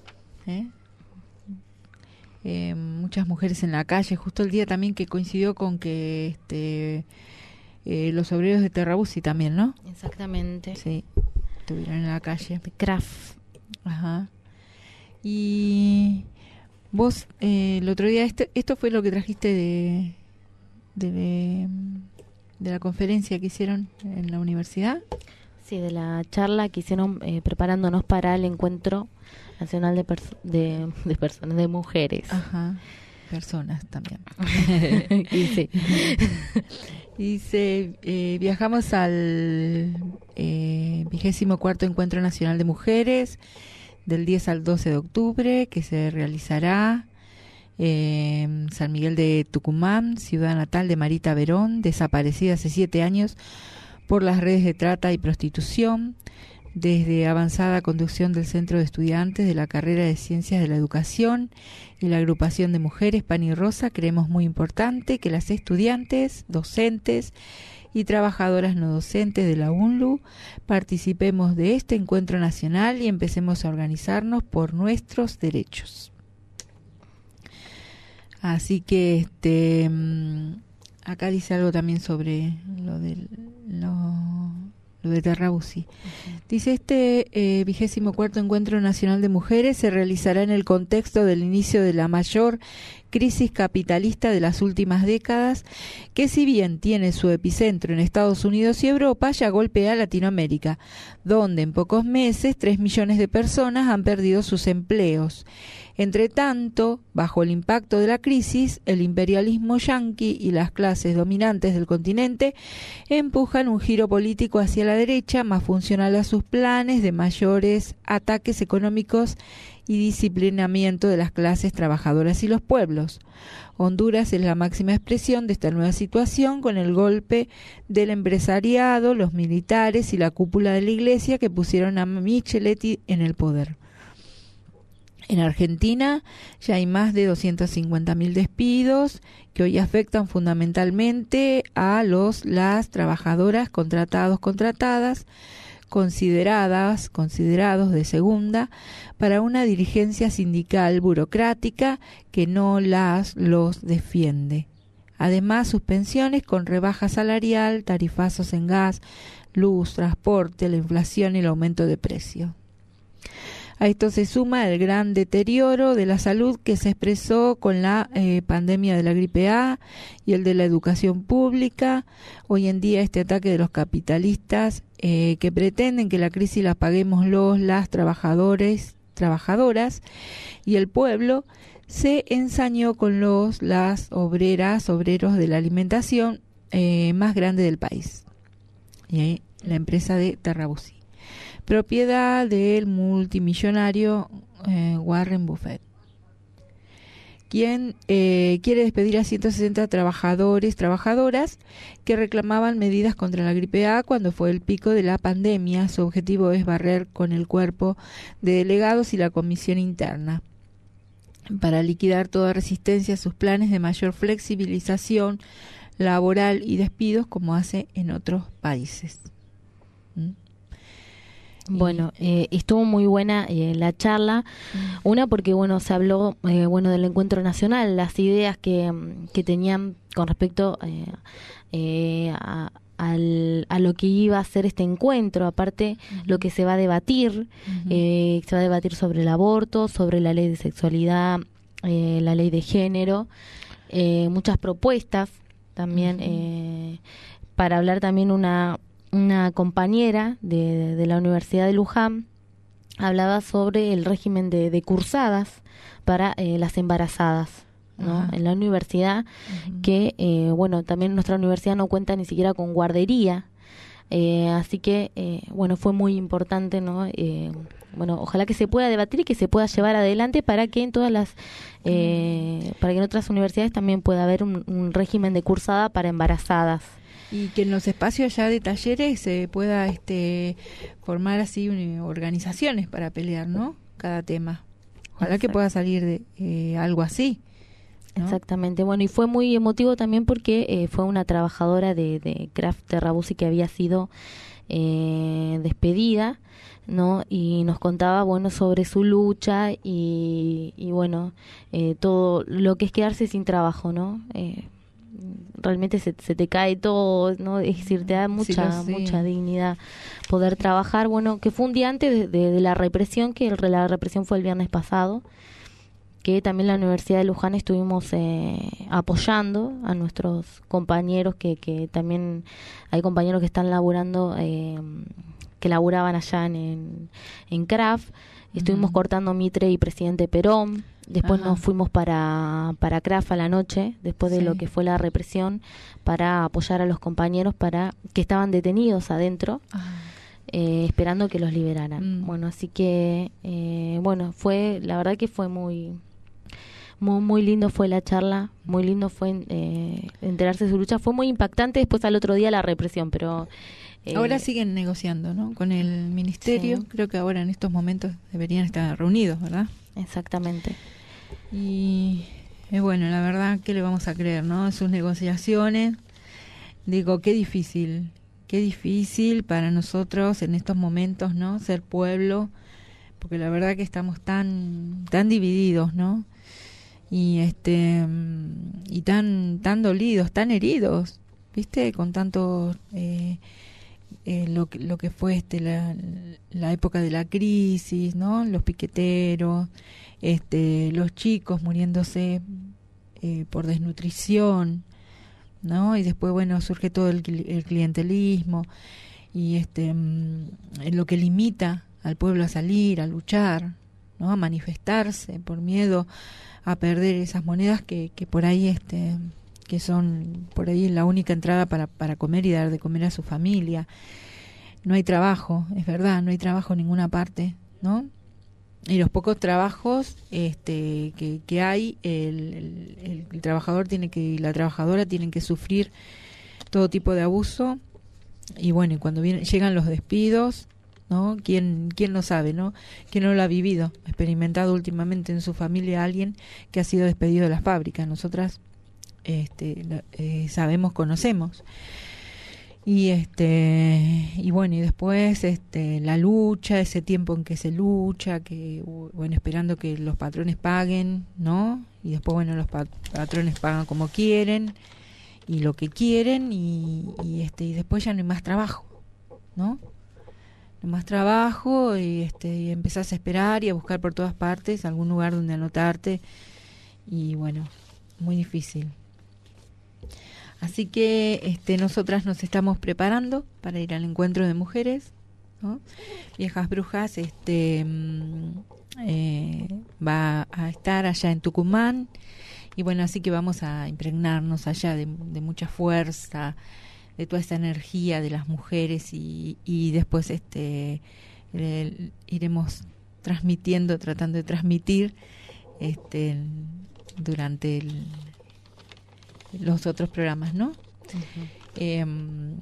Muchas mujeres en la calle, justo el día también que coincidió con que los obreros de Terrabuzzi también, ¿no? Exactamente. Sí, estuvieron en la calle. De Craft. Ajá. Y vos, el otro día, esto fue lo que trajiste de la conferencia que hicieron en la universidad. Sí, de la charla que hicieron preparándonos para el Encuentro Nacional de Personas, de Mujeres. Ajá, personas también. Sí. Dice, viajamos al 24º Encuentro Nacional de Mujeres, del 10 al 12 de octubre, que se realizará en San Miguel de Tucumán, ciudad natal de Marita Verón, desaparecida hace 7 años por las redes de trata y prostitución. Desde avanzada conducción del Centro de Estudiantes de la Carrera de Ciencias de la Educación y la Agrupación de Mujeres Pan y Rosa, creemos muy importante que las estudiantes, docentes y trabajadoras no docentes de la UNLU participemos de este encuentro nacional y empecemos a organizarnos por nuestros derechos. Así que acá dice algo también sobre lo de Terrabuzzi. Dice, 24º Encuentro Nacional de Mujeres se realizará en el contexto del inicio de la mayor crisis capitalista de las últimas décadas, que si bien tiene su epicentro en Estados Unidos y Europa, ya golpea a Latinoamérica, donde en pocos meses 3 millones de personas han perdido sus empleos. Entre tanto, bajo el impacto de la crisis, el imperialismo yanqui y las clases dominantes del continente empujan un giro político hacia la derecha, más funcional a sus planes de mayores ataques económicos y disciplinamiento de las clases trabajadoras y los pueblos. Honduras es la máxima expresión de esta nueva situación, con el golpe del empresariado, los militares y la cúpula de la iglesia que pusieron a Micheletti en el poder. En Argentina ya hay más de 250.000 despidos que hoy afectan fundamentalmente a las trabajadoras contratadas, considerados de segunda para una dirigencia sindical burocrática que no los defiende. Además, suspensiones con rebaja salarial, tarifazos en gas, luz, transporte, la inflación y el aumento de precios. A esto se suma el gran deterioro de la salud que se expresó con la pandemia de la gripe A y el de la educación pública. Hoy en día este ataque de los capitalistas que pretenden que la crisis la paguemos las trabajadoras y el pueblo se ensañó con las obreros de la alimentación más grande del país. Y ahí la empresa de Terrabuzzi, propiedad del multimillonario Warren Buffett, quien quiere despedir a 160 trabajadoras que reclamaban medidas contra la gripe A cuando fue el pico de la pandemia. Su objetivo es barrer con el cuerpo de delegados y la comisión interna para liquidar toda resistencia a sus planes de mayor flexibilización laboral y despidos como hace en otros países. Bueno, estuvo muy buena la charla. Una porque se habló del encuentro nacional, las ideas que tenían con respecto a lo que iba a ser este encuentro, aparte lo que se va a debatir, se va a debatir sobre el aborto, sobre la ley de sexualidad, la ley de género, muchas propuestas también, para hablar también una compañera de la Universidad de Luján hablaba sobre el régimen de cursadas para las embarazadas, ¿no? En la universidad, que también nuestra universidad no cuenta ni siquiera con guardería, así que fue muy importante, ¿no? Ojalá que se pueda debatir y que se pueda llevar adelante para que en todas las para que en otras universidades también pueda haber un régimen de cursada para embarazadas. Y que en los espacios ya de talleres se pueda formar así organizaciones para pelear, ¿no? Cada tema. Ojalá que pueda salir de algo así, ¿no? Exactamente. Y fue muy emotivo también porque fue una trabajadora de Kraft Terrabuzzi que había sido despedida, ¿no? Y nos contaba, sobre su lucha y todo lo que es quedarse sin trabajo, ¿no? Realmente se te cae todo, ¿no? Es decir, te da mucha dignidad poder trabajar. Que fue un día antes de la represión, que la represión fue el viernes pasado, que también la Universidad de Luján estuvimos apoyando a nuestros compañeros, que también hay compañeros que están laburando, que laburaban allá en CRAF. Estuvimos cortando Mitre y Presidente Perón. Después nos fuimos para CRAF a la noche, después de lo que fue la represión, para apoyar a los compañeros que estaban detenidos adentro, esperando que los liberaran. Así que, la verdad que fue muy lindo fue la charla, muy lindo fue enterarse de su lucha. Fue muy impactante después al otro día la represión, pero... ahora siguen negociando, ¿no? Con el ministerio. Creo que ahora en estos momentos deberían estar reunidos, ¿verdad? Exactamente. Y la verdad, ¿qué le vamos a creer, no? Sus negociaciones, digo, qué difícil para nosotros en estos momentos, ¿no? Ser pueblo, porque la verdad que estamos tan divididos, ¿no? Y y tan dolidos, tan heridos, ¿viste? Con tanto lo que fue la época de la crisis, ¿no? Los piqueteros, los chicos muriéndose por desnutrición, ¿no? Y después surge todo el clientelismo y lo que limita al pueblo a salir, a luchar, ¿no? A manifestarse por miedo a perder esas monedas que por ahí que son por ahí la única entrada para comer y dar de comer a su familia. No hay trabajo, es verdad, no hay trabajo en ninguna parte, ¿no? Y los pocos trabajos que hay, el trabajador y la trabajadora tienen que sufrir todo tipo de abuso. Y y cuando llegan los despidos, ¿no? ¿Quién no sabe, no? ¿Quién no lo ha vivido, experimentado últimamente en su familia alguien que ha sido despedido de las fábricas? Nosotras sabemos, conocemos. y bueno, y después la lucha, ese tiempo en que se lucha, que bueno, esperando que los patrones paguen, ¿no? Y después bueno, los patrones pagan como quieren y lo que quieren y después ya no hay más trabajo, ¿no? No hay más trabajo y empezás a esperar y a buscar por todas partes algún lugar donde anotarte y bueno, muy difícil. Así que nosotras nos estamos preparando para ir al encuentro de mujeres, ¿no? Viejas Brujas va a estar allá en Tucumán y bueno, así que vamos a impregnarnos allá de mucha fuerza, de toda esta energía de las mujeres y después iremos transmitiendo, tratando de transmitir durante los otros programas, ¿no? Uh-huh.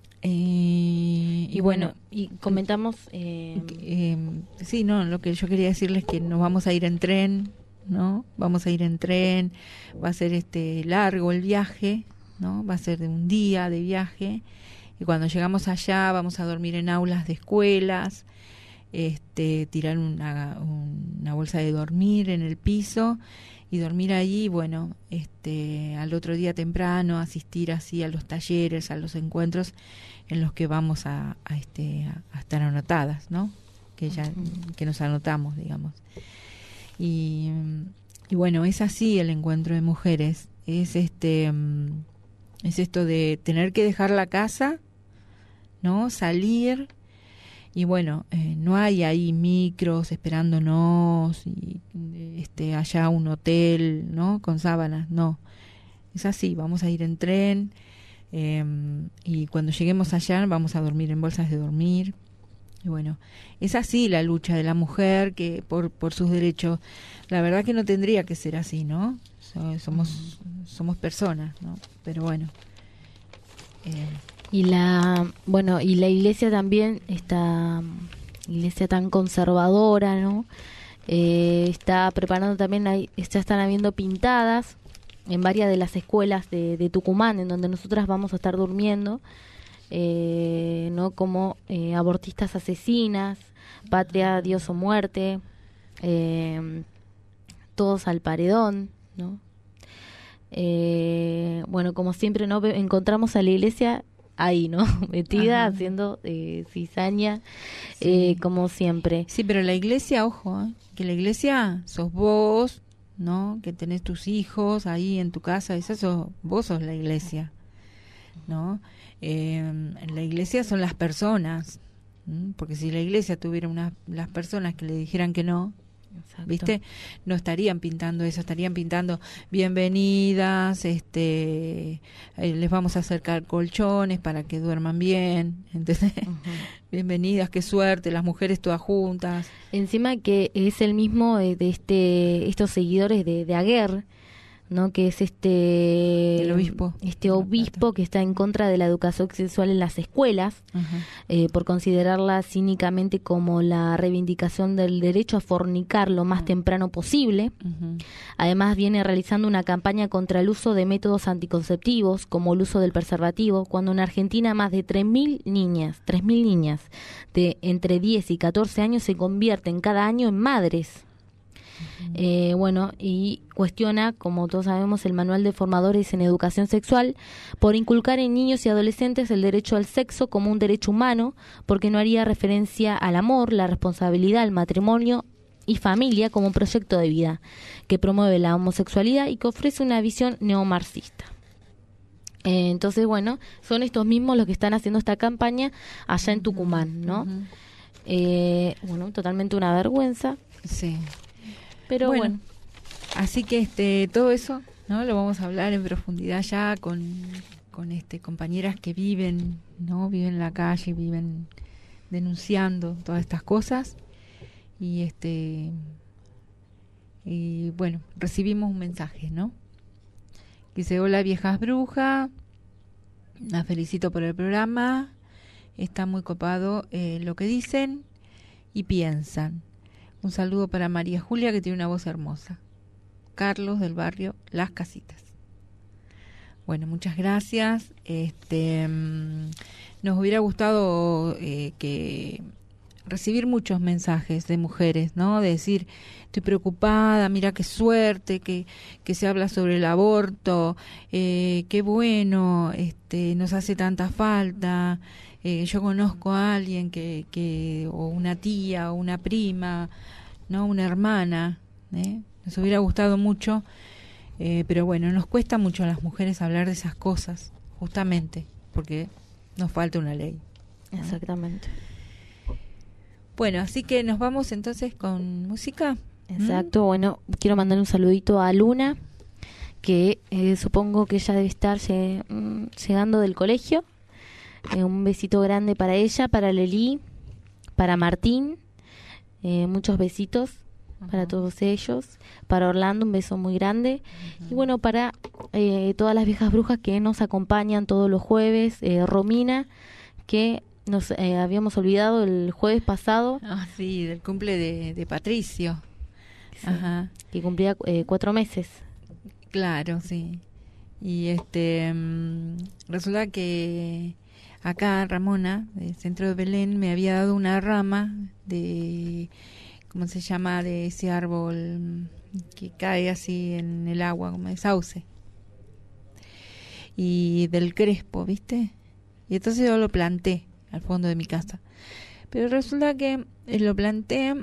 Y bueno, y comentamos sí, no, lo que yo quería decirles es que nos vamos a ir en tren, ¿no? Vamos a ir en tren, va a ser largo el viaje, ¿no? Va a ser de un día de viaje y cuando llegamos allá vamos a dormir en aulas de escuelas, tirar una bolsa de dormir en el piso y dormir allí, bueno, al otro día temprano asistir así a los talleres, a los encuentros en los que vamos a estar anotadas, ¿no? Que nos anotamos, digamos. Y bueno, es así el encuentro de mujeres, es esto de tener que dejar la casa, ¿no? Salir. Y bueno, no hay ahí micros esperándonos y allá un hotel, ¿no? Con sábanas, no. Es así, vamos a ir en tren y cuando lleguemos allá vamos a dormir en bolsas de dormir. Y bueno, es así la lucha de la mujer que por sus derechos. La verdad que no tendría que ser así, ¿no? Somos personas, ¿no? Pero bueno. Y la iglesia también, esta iglesia tan conservadora, ¿no? Está preparando también, ya están habiendo pintadas en varias de las escuelas de Tucumán, en donde nosotras vamos a estar durmiendo, ¿no? Como abortistas asesinas, patria, Dios o muerte, todos al paredón, ¿no? Bueno, como siempre, ¿no? Encontramos a la iglesia ahí, ¿no? Metida, ajá, haciendo cizaña, sí, como siempre. Sí, pero la iglesia, ojo, que la iglesia sos vos, ¿no? Que tenés tus hijos ahí en tu casa, vos sos la iglesia, ¿no? La iglesia son las personas, porque si la iglesia tuviera las personas que le dijeran que no, exacto, ¿viste? No estarían pintando eso, estarían pintando bienvenidas, les vamos a acercar colchones para que duerman bien, ¿entendés? Uh-huh. Bienvenidas, qué suerte, las mujeres todas juntas. Encima que es el mismo de estos seguidores de Aguer, ¿no? Que es el obispo que está en contra de la educación sexual en las escuelas, uh-huh, por considerarla cínicamente como la reivindicación del derecho a fornicar lo más temprano posible. Uh-huh. Además viene realizando una campaña contra el uso de métodos anticonceptivos como el uso del preservativo, cuando en Argentina más de 3.000 niñas de entre 10 y 14 años se convierten cada año en madres. Bueno, y cuestiona, como todos sabemos, el manual de formadores en educación sexual por inculcar en niños y adolescentes el derecho al sexo como un derecho humano, porque no haría referencia al amor, la responsabilidad, el matrimonio y familia como un proyecto de vida que promueve la homosexualidad y que ofrece una visión neomarxista. Entonces, bueno, son estos mismos los que están haciendo esta campaña allá en Tucumán, ¿no? Uh-huh. Bueno, totalmente una vergüenza. Sí. Pero bueno, así que todo eso, ¿no? Lo vamos a hablar en profundidad ya con compañeras que viven, ¿no? Viven en la calle, viven denunciando todas estas cosas y bueno, recibimos un mensaje, ¿no? Que dice: hola viejas brujas, las felicito por el programa, está muy copado lo que dicen y piensan. Un saludo para María Julia, que tiene una voz hermosa. Carlos, del barrio Las Casitas. Bueno, muchas gracias. Nos hubiera gustado que recibir muchos mensajes de mujeres, ¿no? De decir, estoy preocupada, mira qué suerte, que se habla sobre el aborto, qué bueno, nos hace tanta falta. Yo conozco a alguien o una tía o una prima, ¿no? Una hermana, nos hubiera gustado mucho, pero bueno, nos cuesta mucho a las mujeres hablar de esas cosas, justamente porque nos falta una ley, ¿no? Exactamente. Bueno, así que nos vamos entonces con música. Exacto. Bueno, quiero mandar un saludito a Luna, que supongo que ella debe estar llegando del colegio. Un besito grande para ella, para Lelí, para Martín, muchos besitos para todos ellos, para Orlando un beso muy grande, y bueno, para todas las viejas brujas que nos acompañan todos los jueves, Romina, que nos habíamos olvidado el jueves pasado. Sí, del cumple de Patricio. Sí, que cumplía 4 meses. Claro, sí. Y resulta que acá Ramona, del centro de Belén, me había dado una rama de, ¿cómo se llama?, de ese árbol que cae así en el agua, como de sauce. Y del crespo, ¿viste? Y entonces yo lo planté al fondo de mi casa. Pero resulta que lo planté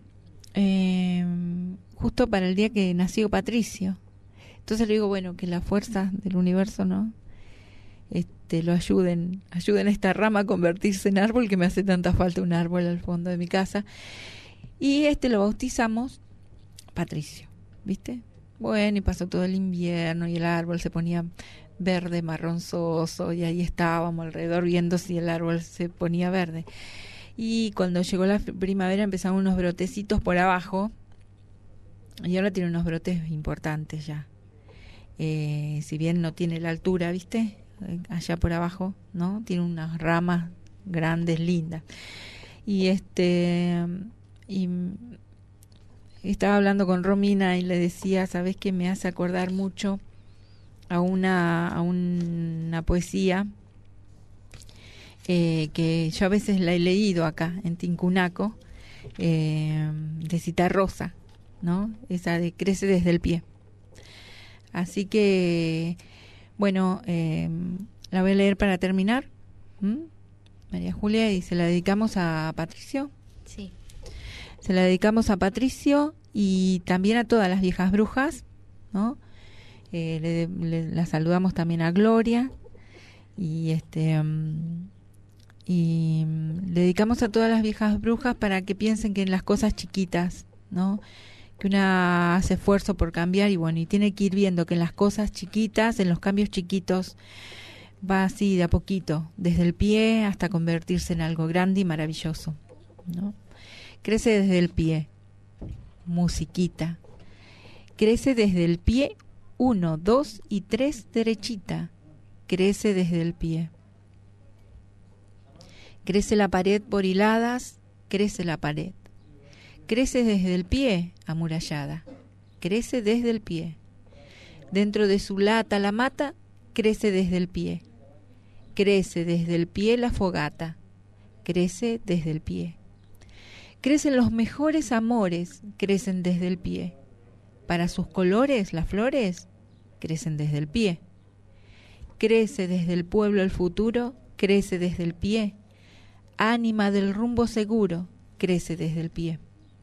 justo para el día que nació Patricio. Entonces le digo, bueno, que las fuerzas del universo, ¿no?, lo ayuden a esta rama a convertirse en árbol, que me hace tanta falta un árbol al fondo de mi casa. Y lo bautizamos Patricio, ¿viste? Bueno, y pasó todo el invierno y el árbol se ponía verde, marronzoso, y ahí estábamos alrededor viendo si el árbol se ponía verde. Y cuando llegó la primavera empezaron unos brotecitos por abajo, y ahora tiene unos brotes importantes ya. Si bien no tiene la altura, ¿viste?, allá por abajo, ¿no?, tiene unas ramas grandes, lindas. Y y estaba hablando con Romina y le decía, ¿sabes qué? Me hace acordar mucho a una poesía que yo a veces la he leído acá en Tincunaco, de Citarrosa, ¿no? Esa de Crece desde el pie. Así que, bueno, la voy a leer para terminar. María Julia, y se la dedicamos a Patricio. Sí. Se la dedicamos a Patricio y también a todas las viejas brujas, ¿no? La saludamos también a Gloria y y le dedicamos a todas las viejas brujas para que piensen que en las cosas chiquitas, ¿no?, que una hace esfuerzo por cambiar, y bueno, y tiene que ir viendo que en las cosas chiquitas, en los cambios chiquitos, va así de a poquito, desde el pie hasta convertirse en algo grande y maravilloso, ¿no? Crece desde el pie, musiquita. Crece desde el pie, 1, 2 y 3 derechita. Crece desde el pie. Crece la pared por hiladas, crece la pared. Crece desde el pie, amurallada. Crece desde el pie. Dentro de su lata la mata, crece desde el pie. Crece desde el pie la fogata. Crece desde el pie. Crecen los mejores amores, crecen desde el pie. Para sus colores, las flores, crecen desde el pie. Crece desde el pueblo el futuro, crece desde el pie. Ánima del rumbo seguro, crece desde el pie.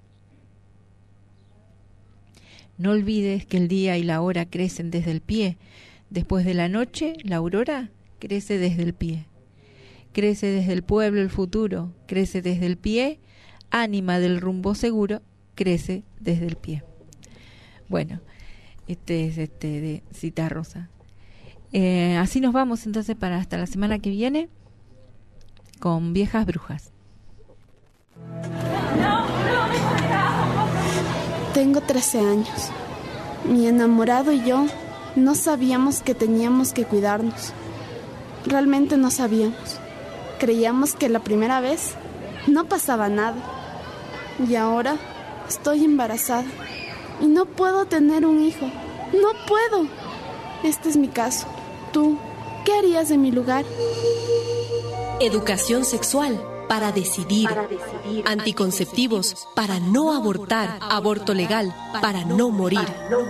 No olvides que el día y la hora crecen desde el pie. Después de la noche, la aurora crece desde el pie. Crece desde el pueblo el futuro, crece desde el pie. Ánima del rumbo seguro, crece desde el pie. Bueno, este es de Citarrosa. Así nos vamos entonces para hasta la semana que viene con Viejas Brujas. Tengo 13 años. Mi enamorado y yo no sabíamos que teníamos que cuidarnos. Realmente no sabíamos. Creíamos que la primera vez no pasaba nada. Y ahora estoy embarazada y no puedo tener un hijo. No puedo. Este es mi caso. Tú ¿qué harías en mi lugar? Educación sexual para decidir. Anticonceptivos para no abortar. Aborto legal para no morir.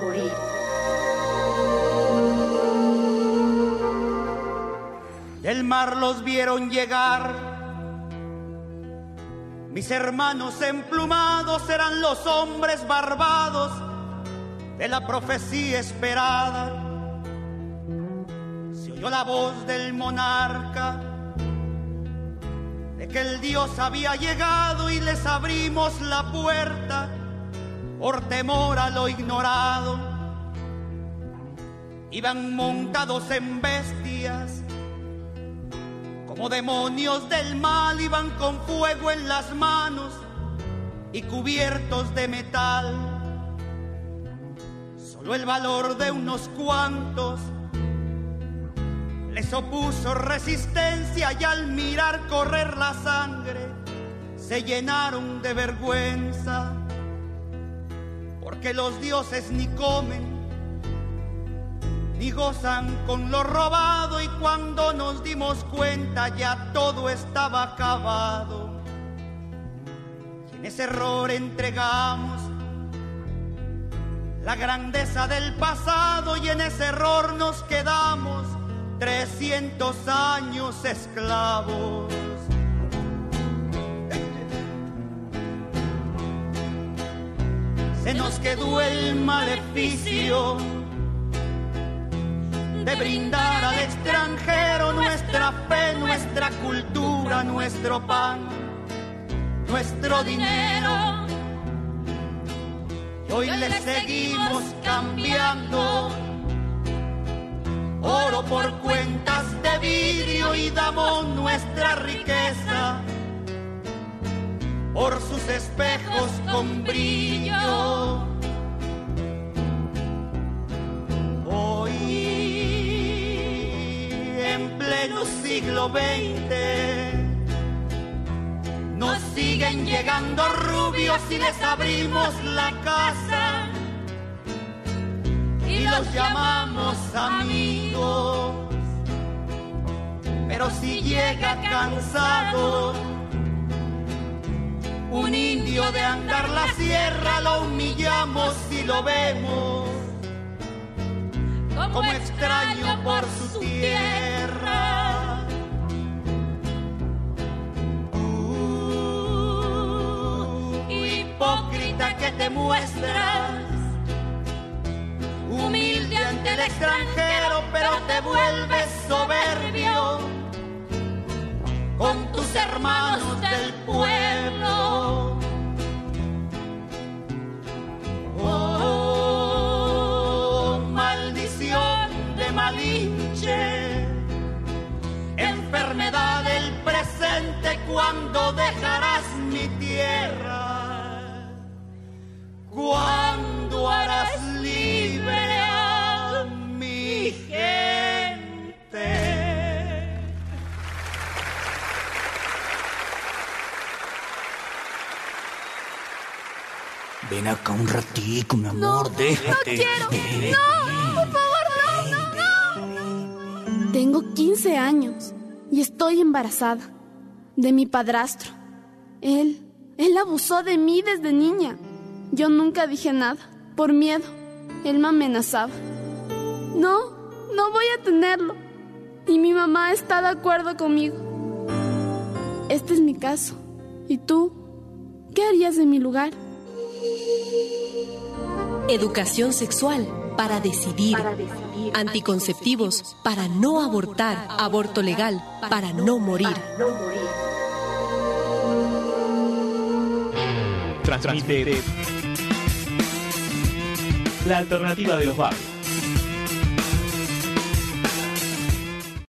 Del mar los vieron llegar. Mis hermanos emplumados eran los hombres barbados de la profecía esperada. Se oyó la voz del monarca de que el Dios había llegado y les abrimos la puerta por temor a lo ignorado. Iban montados en bestias, como demonios del mal, iban con fuego en las manos y cubiertos de metal. Solo el valor de unos cuantos les opuso resistencia y al mirar correr la sangre se llenaron de vergüenza, porque los dioses ni comen ni gozan con lo robado, y cuando nos dimos cuenta ya todo estaba acabado. Y en ese error entregamos la grandeza del pasado, y en ese error nos quedamos 300 años esclavos. Se nos quedó el maleficio de brindar al extranjero nuestra fe, nuestra cultura, nuestro pan, nuestro dinero. Y hoy le seguimos cambiando oro por cuentas de vidrio y damos nuestra riqueza por sus espejos con brillo. Hoy, en pleno siglo XX, nos siguen llegando rubios y les abrimos la casa y los llamamos amigos. Pero si llega cansado un indio de andar la sierra, lo humillamos y lo vemos como extraño por su tierra. Hipócrita que te muestras, humilde ante el extranjero, pero te vuelves soberbio con tus hermanos del pueblo. Oh, maldición de Malinche, enfermedad del presente, ¿cuándo dejarás mi tierra? ¿Cuándo harás libre a mi gente? Ven acá un ratico, mi amor, déjate. No quiero, no, por favor, no. Tengo 15 años y estoy embarazada de mi padrastro. Él abusó de mí desde niña. Yo nunca dije nada, por miedo. Él me amenazaba. No voy a tenerlo. Y mi mamá está de acuerdo conmigo. Este es mi caso. ¿Y tú? ¿Qué harías en mi lugar? Educación sexual para decidir. Anticonceptivos para no abortar. Aborto legal para no morir. Transmite la alternativa de los barrios.